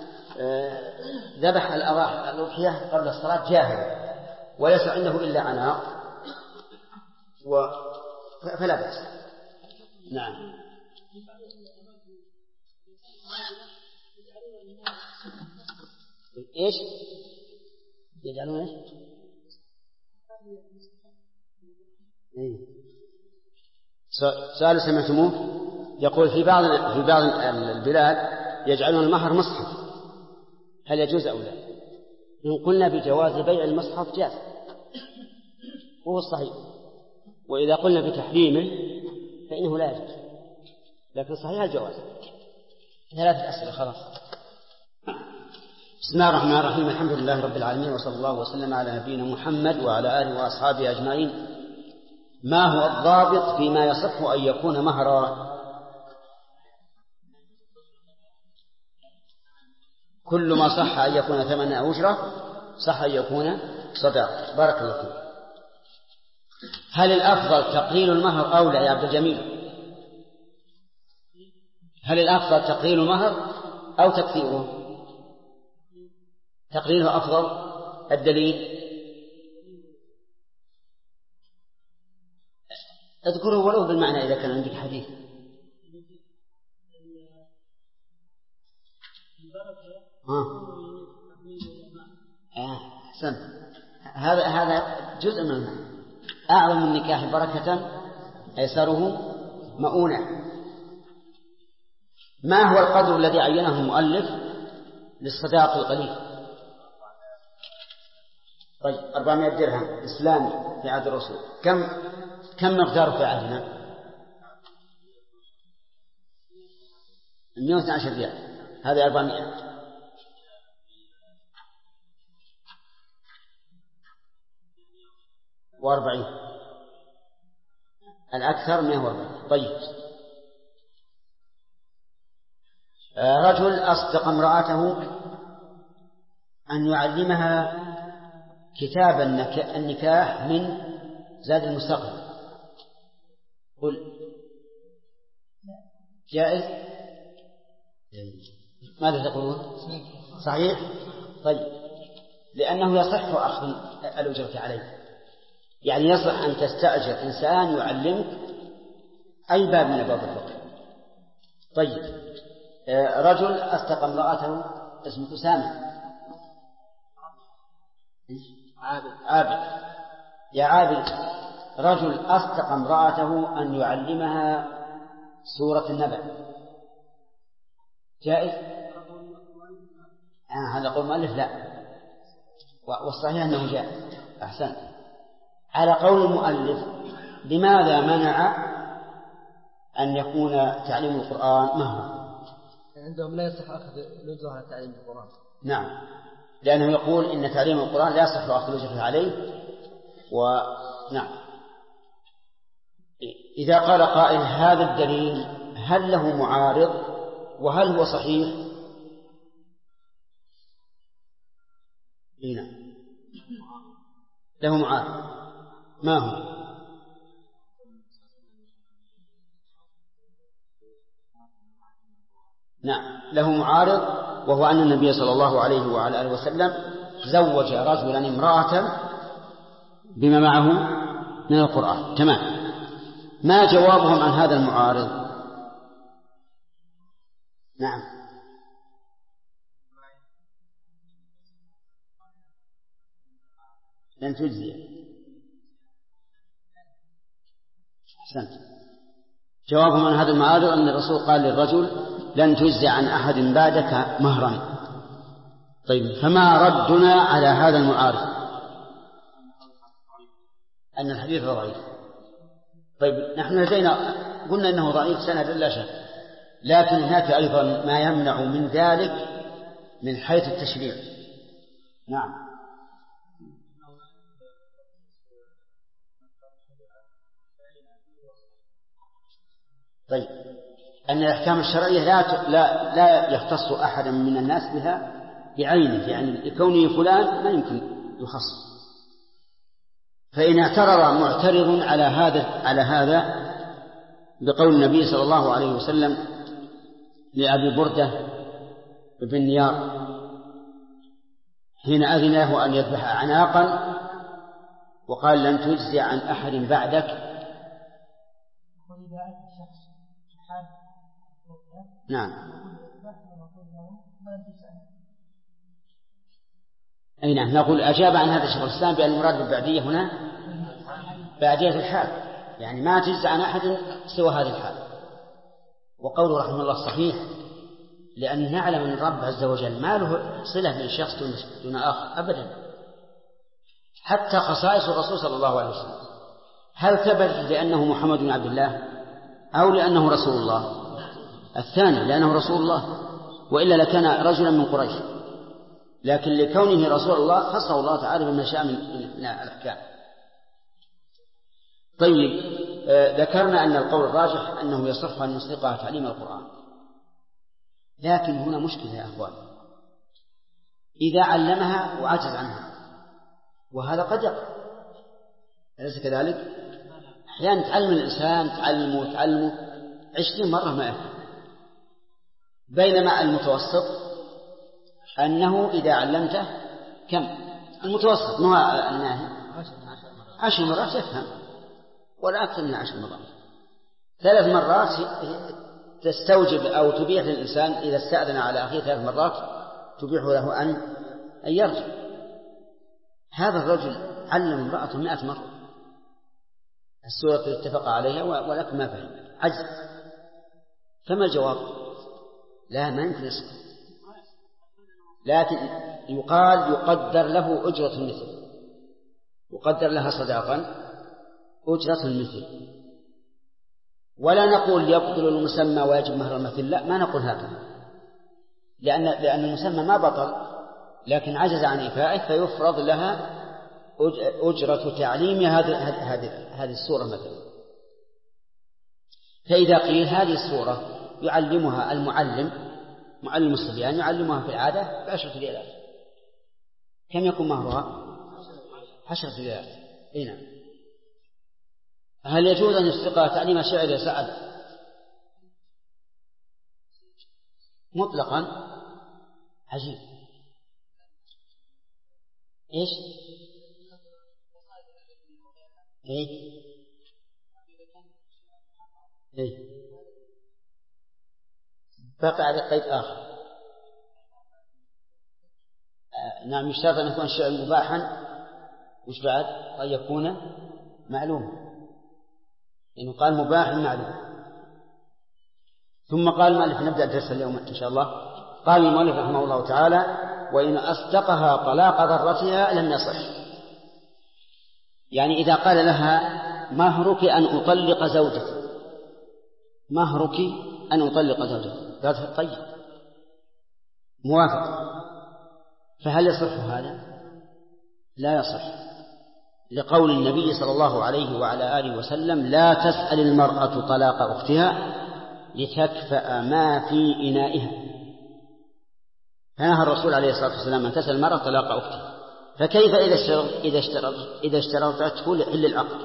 Speaker 2: ذبح الأضحية قبل الصلاة جاهلا وليس عنده إلا عناق فلا بأس. نعم. إيش يجعلون إيه؟ سؤال سمعتموه يقول في بعض البلاد يجعلون المهر مصحف، هل يجوز أو لا؟ إن قلنا بجواز بيع المصحف جاز وهو الصحيح، وإذا قلنا بتحريمه فإنه لا يجوز، لكن صحيح الجواز. 3 أسئلة خلاص. بسم الله الرحمن الرحيم، الحمد لله رب العالمين، وصلى الله وسلم على نبينا محمد وعلى آله وأصحابه أجمعين. ما هو الضابط فيما يصح أن يكون مهرا؟ كل ما صح أن يكون ثمن أو أجرة صح أن يكون صداق. بارك الله فيك. هل الأفضل تقليل المهر أو لا يا عبد الجميل؟ هل الأفضل تقليل المهر أو تكثيره؟ تقليله أفضل. الدليل اذكره ولو بالمعنى إذا كان عندك حديث. أحسن. هذا جزء من المعنى. أعظم النكاح بركة أيسره مؤونة. ما هو القدر الذي عينه المؤلف للصداق القليل؟ طيب 400 درهم إسلامي في عهد الرسول، كم مقداره في عهدنا؟ 112 ريال، هذه 400. و40 الأكثر 140. طيب رجل أصدق امرأته أن يعلمها كتاب النكاح من زاد المستقبل، قل جائز؟ ماذا تقولون؟ صحيح؟ طيب لأنه يصح أخذ الأجرة عليه، يعني يصح أن تستأجر إنسان يعلمك أي باب من أبواب الفقه. طيب رجل أصدق امرأته، اسمه سامع، عابد. يا عابد، رجل أصدق امرأته أن يعلمها سورة النبأ، جائز؟ هذا قول مؤلف لا، والصحيح أنه جائز. أحسن. على قول المؤلف لماذا منع أن يكون تعليم القرآن مهرا؟
Speaker 3: عندهم لا يصح أخذ الأجرة على تعليم القرآن.
Speaker 2: نعم، لأنه يقول إن تعليم القرآن لا يصح أخذ الأجرة عليه. ونعم، إذا قال قائل هذا الدليل هل له معارض وهل هو صحيح؟ نعم له معارض. ما هو؟ نعم له معارض، وهو أن النبي صلى الله عليه وعلى آله وسلم زوج رجلا امرأة بما معه من القرآن. تمام. ما جوابهم عن هذا المعارض؟ نعم لن تجزي. أحسنت. جوابهم عن هذا المعارض أن الرسول قال للرجل لن تجزي عن أحد بعدك مهرا. طيب فما ردنا على هذا المعارض؟ أن الحديث ضعيف. طيب نحن لدينا قلنا أنه ضعيف سند لا شك، لكن هناك أيضا ما يمنع من ذلك من حيث التشريع. نعم طيب أن الأحكام الشرعية لا يختص أحدا من الناس بها بعينه، يعني لكونه فلان ما يمكن يخص. فإن اعترض معترض على هذا بقول النبي صلى الله عليه وسلم لأبي بردة بن نيار حين أذن له أن يذبح أعناقا وقال لن تجزي عن أحد بعدك. نعم. أي نعم. نقول أجاب عن هذا الشيخ الإسلام بأن المراد بالبعدية هنا بعدية الحال، يعني ما تجزي عن أحد سوى هذه الحال. وقوله رحمه الله صحيح، لأن نعلم أن الرب عز وجل ما له صلة من شخص دون آخر أبدا، حتى خصائص الرسول صلى الله عليه وسلم. هل ثبت لأنه محمد بن عبد الله أو لأنه رسول الله؟ الثاني، لأنه رسول الله، وإلا لكان رجلا من قريش، لكن لكونه رسول الله خصه الله تعالى بما شاء من الأحكام. طيب، ذكرنا أن القول الراجح أنه يصح أن يسرقها تعليم القرآن، لكن هنا مشكلة يا أخوان، إذا علمها وعجز عنها، وهذا قد يقع، أليس كذلك؟ أحيانا تعلم الإنسان تعلمه 20 مرة ما يفهم، بينما المتوسط أنه إذا علمته كم المتوسط ما الناهي 10 مرات يفهم، ولا أكثر من 10 مرات. 3 مرات تستوجب أو تبيح للإنسان إذا استأذن على أخيه 3 مرات تبيح له أن يرجع. هذا الرجل علم امرأته 100 مرة السورة التي اتفق عليها ولكن ما فهم، عجز. فما الجواب؟ لا، ما يمكن يسكت، لكن يقال يقدر له أجرة المثل، يقدر لها صداقا أجرة المثل. ولا نقول يبطل المسمى ويجب مهر المثل، لا، ما نقول هكذا، لأن المسمى ما بطل، لكن عجز عن إيفائه فيفرض لها أجرة تعليم هذه السورة مثلا. فإذا قيل هذه السورة يعلمها معلم الصبيان يعلمها في العادة ب10 ريالات، كم يكون مهرها؟ 10 ريالات. نعم. هل يجوز أن يسرقها تعليم شعر يا سعد؟ مطلقا. عجيب. إيش؟ إيه؟ بقى على قيد آخر. نعم، يشترط أن يكون الشعر مباحا، وش بعد؟ أن يكون معلوما، إنه قال مباح معلوم. ثم قال المؤلف، نبدأ الدرس اليوم إن شاء الله. قال المؤلف رحمه الله تعالى: وإن أصدقها طلاق ضرتها لم يصح. يعني إذا قال لها مهرك أن أطلق زوجتي، مهرك أن أطلق زوجتي، قالت طيب موافق، فهل يصح هذا؟ لا يصح، لقول النبي صلى الله عليه وعلى آله وسلم: لا تسأل المرأة طلاق أختها لتكفأ ما في إنائها. فنهى الرسول عليه الصلاة والسلام أن تسأل المرأة طلاق أختها، فكيف إذا اشترطته لحل العقد؟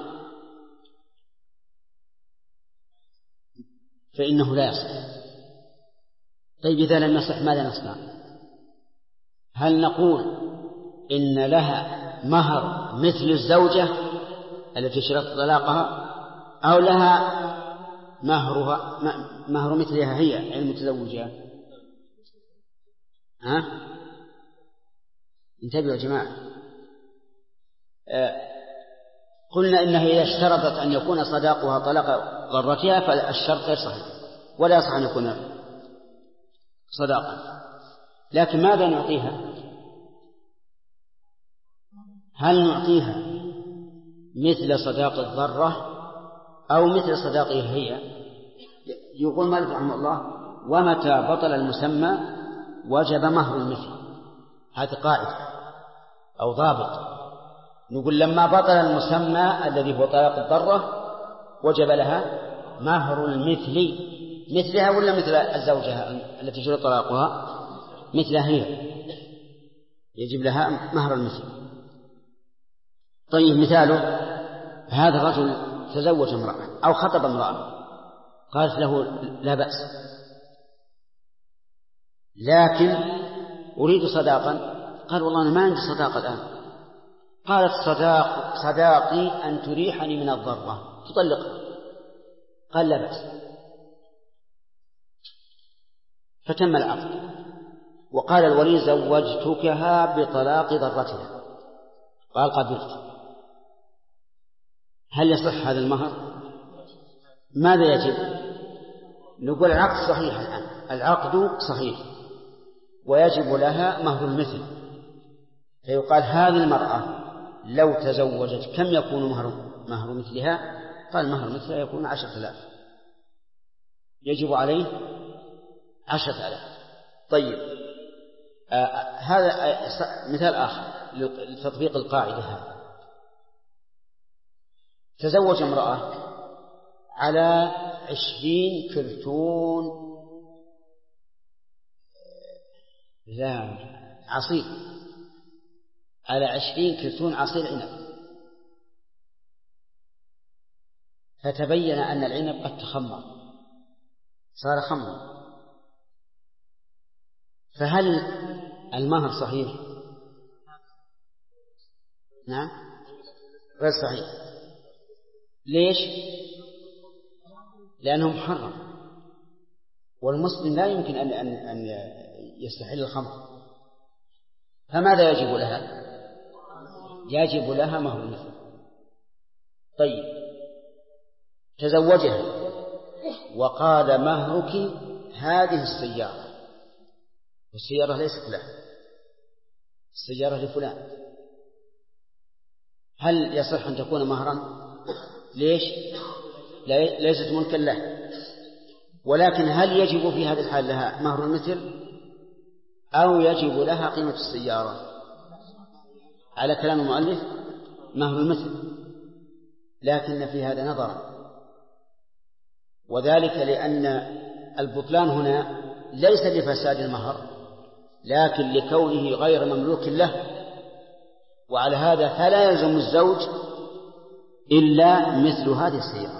Speaker 2: فإنه لا يصح. طيب، إذا لم يصح ماذا نصنع؟ هل نقول إن لها مهر مثل الزوجة التي اشترط طلاقها، أو لها مهر مثلها هي المتزوجة؟ انتبهوا يا جماعة. قلنا إنها إذا اشترطت أن يكون صداقها طلاق ضرتها فالشرط غير صحيح، ولا يصح أن يكون صداقا. لكن ماذا نعطيها؟ هل نعطيها مثل صداق الضرة أو مثل صداقها هي؟ يقول مالك رحمه الله: ومتى بطل المسمى وجب مهر المثل. هذه قاعدة أو ضابط. نقول لما بطل المسمى الذي هو طلاق الضرة وجب لها مهر المثل، مثلها ولا مثل الزوجة التي شرط طلاقها؟ مثلها هي، يجب لها مهر المثل. طيب مثاله: هذا الرجل تزوج امرأة أو خطب امرأة، قالت له: لا بأس، لكن أريد صداقا. قال: والله أنا ما عندي صداقة الآن. قالت: صداقي أن تريحني من الضرة، تطلقها. قال: لا بأس. فتم العقد، وقال الولي: زوجتكها بطلاق ضرتها. قال: قبلت. هل يصح هذا المهر؟ ماذا يجب؟ نقول العقد صحيح الآن، العقد صحيح ويجب لها مهر المثل. فيقال: هذه المرأة لو تزوجت كم يكون مهر مثلها؟ قال: مهر مثلها يكون 10,000، يجب عليه 10,000. طيب، هذا مثال آخر لتطبيق القاعدة هذه. تزوج امرأة على 20 كرتون عصير، على 20 كرتون عصير عنب، فتبين أن العنب قد تخمر، صار خمرا، فهل المهر صحيح؟ نعم، غير صحيح. ليش؟ لأنه محرم، والمسلم لا يمكن أن يستحل الخمر. فماذا يجب لها؟ يجب لها مهر المثل. طيب، تزوجها وقال: مهرك هذه السيارة، والسيارة ليست له، السيارة لفلان. هل يصح أن تكون مهرا؟ ليش؟ ليست ملكا له. ولكن هل يجب في هذه الحال لها مهر المثل أو يجب لها قيمة السيارة؟ على كلام المؤلف مهر المثل، لكن في هذا نظرا، وذلك لأن البطلان هنا ليس لفساد المهر، لكن لكونه غير مملوك له. وعلى هذا فلا يلزم الزوج إلا مثل هذه السيارة،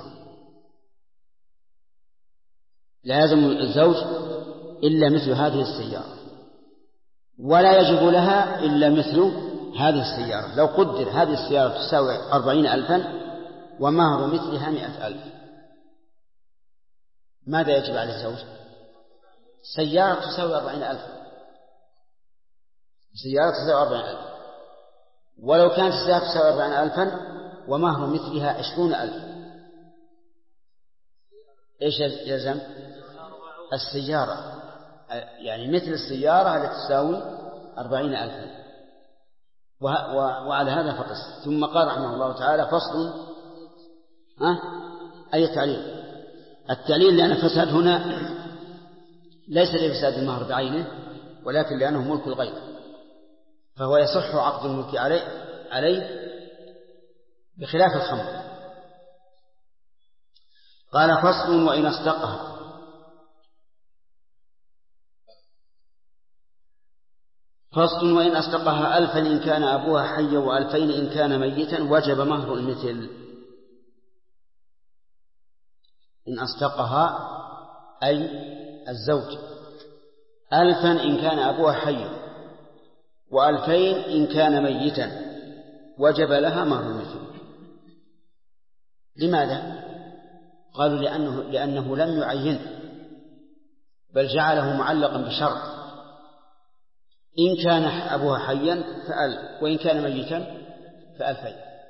Speaker 2: لا يلزم الزوج إلا مثل هذه السيارة، ولا يجب لها إلا مثل هذه السيارة. لو قدر هذه السيارة تساوي 40,000 ومهر مثلها 100,000، ماذا يجب على الزوج؟ سيارة تساوي 40,000، سيارة تساوي 40,000. ولو كانت السيارة تساوي 40,000 ومهر مثلها 20,000، إيش يلزم؟ السيارة، يعني مثل السيارة التي تساوي 40,000. وعلى هذا فقس. ثم قال رحمه الله تعالى: فصل. أي تعليل؟ التعليل لأن فساد هنا ليس لفساد المهر بعينه، ولكن لأنه ملك الغير، فهو يصح عقد الملك عليه بخلاف الخمر. قال: فصل. وإن أصدقها. فصل. وإن أصدقها 1000 إن كان أبوها حيا و2000 إن كان ميتا وجب مهر المثل. إن أصدقها أي الزوج 1000 إن كان أبوها حيا و2000 إن كان ميتا وجب لها مهر المثل. لماذا؟ قالوا: لأنه لم يعين، بل جعله معلقا بشرط: إن كان أبوها حيا ف1000 وإن كان ميتا ف2000.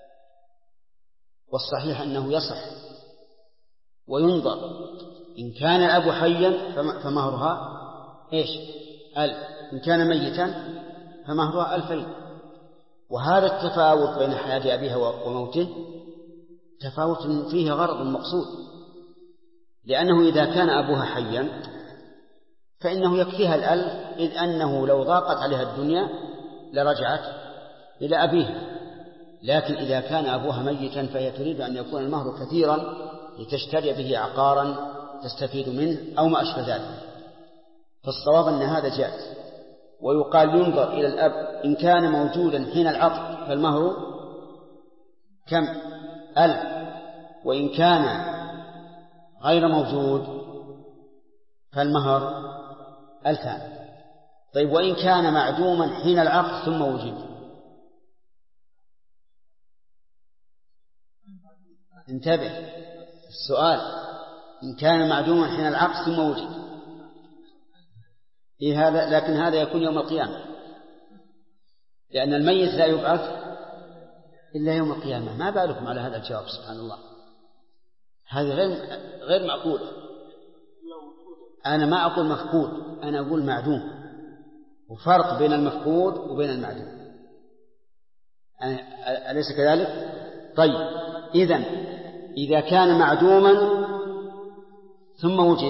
Speaker 2: والصحيح أنه يصح وينظر. إن كان الأب حيا فمهرها إيش؟ 1000، إن كان ميتا فمهرها 2000. وهذا التفاوت بين حياة أبيها وموته تفاوت فيه غرض مقصود، لأنه إذا كان أبوها حيا فإنه يكفيها 1000، إذ أنه لو ضاقت عليها الدنيا لرجعت إلى أبيها. لكن إذا كان أبوها ميتا فهي تريد أن يكون المهر كثيرا لتشتري به عقارا تستفيد منه أو ما أشبه ذلك، فالصواب أن هذا جائز. ويقال: ينظر إلى الأب إن كان موجودا حين العقد فالمهر كم؟ 1000. وإن كان غير موجود فالمهر 2000. طيب وإن كان معدوما حين العقد ثم وجد؟ انتبه السؤال، إن كان معدوما حين العقد ثم وجد، هذا لكن هذا يكون يوم القيامة، لأن الميت لا يبعث إلا يوم القيامة. ما بالكم على هذا الجواب؟ سبحان الله، هذا غير معقول. أنا ما أقول مفقود، أنا أقول معدوم، وفرق بين المفقود وبين المعدوم، أليس كذلك؟ طيب إذا كان معدوما ثم وجد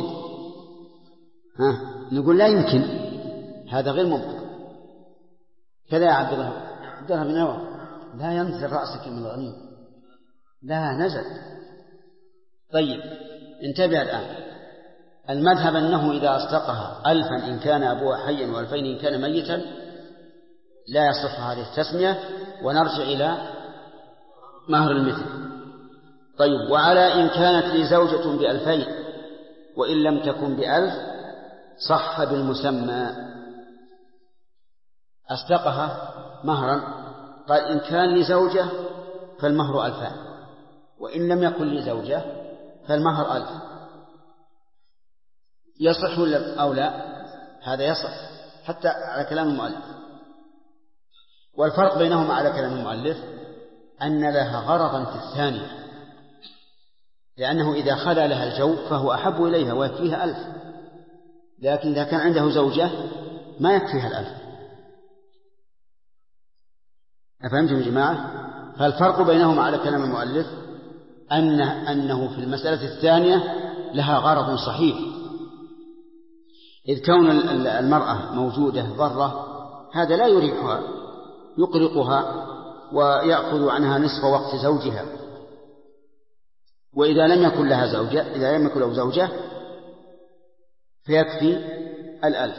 Speaker 2: نقول لا يمكن، هذا غير ممكن. كذا يا عبد الله بن نواف، لا ينزل رأسك من الغنيم، لا نزل. طيب انتبه الآن، المذهب أنه إذا أصدقها 1000 إن كان أبوها حيا و2000 إن كان ميتا لا يصح هذه التسمية، ونرجع إلى مهر المثل. طيب وعلى إن كانت لي زوجة ب2000 وإن لم تكن ب1000 صح بالمسمى. أصدقها مهرا، قال إن كان لي زوجة فالمهر 2000، وإن لم يكن لي زوجة فالمهر 1000. يصح أو لا؟ هذا يصح حتى على كلام المؤلف. والفرق بينهما على كلام المؤلف أن لها غرضا في الثانية، لأنه إذا خلا لها الجو فهو أحب إليها ويكفيها 1000، لكن إذا كان عنده زوجة ما يكفيها 1000. أفهمتم يا جماعة؟ فالفرق بينهما على كلام المؤلف أنه في المسألة الثانية لها غرض صحيح، إذ كون المرأة موجودة ضرة هذا لا يريحها، يقلقها ويأخذ عنها نصف وقت زوجها. وإذا لم يكن لها زوجة، إذا لم يكن له زوجة فيكفي 1000.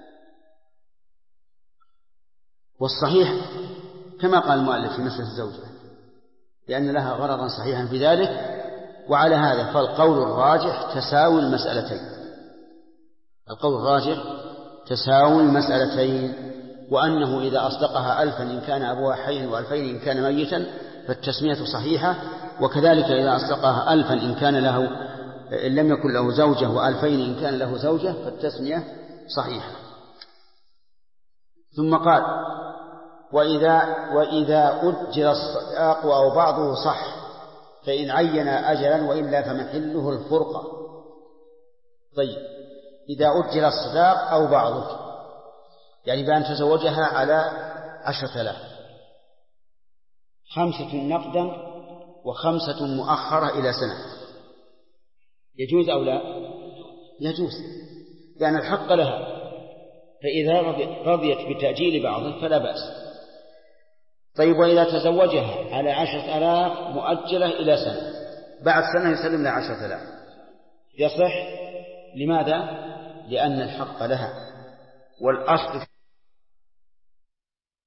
Speaker 2: والصحيح كما قال المؤلف في مسألة الزوجة، لأن لها غرضا صحيحا في ذلك. وعلى هذا فالقول الراجح تساوي المسألتين، القول الراجح تساوي المسألتين، وأنه إذا أصدقها 1000 إن كان أبوها حيا و2000 إن كان ميتا فالتسمية صحيحة. وكذلك إذا أصدقها 1000 إن كان له إن لم يكن له زوجة و2000 إن كان له زوجة فالتسمية صحيحة. ثم قال وإذا أجل الصداق أو بعضه صح، فإن عين أجلا وإلا فمحله الفرقة. طيب إذا أجل الصداق أو بعضه، يعني بأن تزوجها على 10,000، 5 نقدا و5 مؤخرة إلى سنة، يجوز أو لا؟ يجوز، لأن الحق لها، فإذا رضيت بتأجيل بعضه فلا بأس. طيب وإذا تزوجها على 10,000 مؤجلة إلى سنة، بعد سنة يسلم لها 10,000، يصح. لماذا؟ لأن الحق لها، والأصل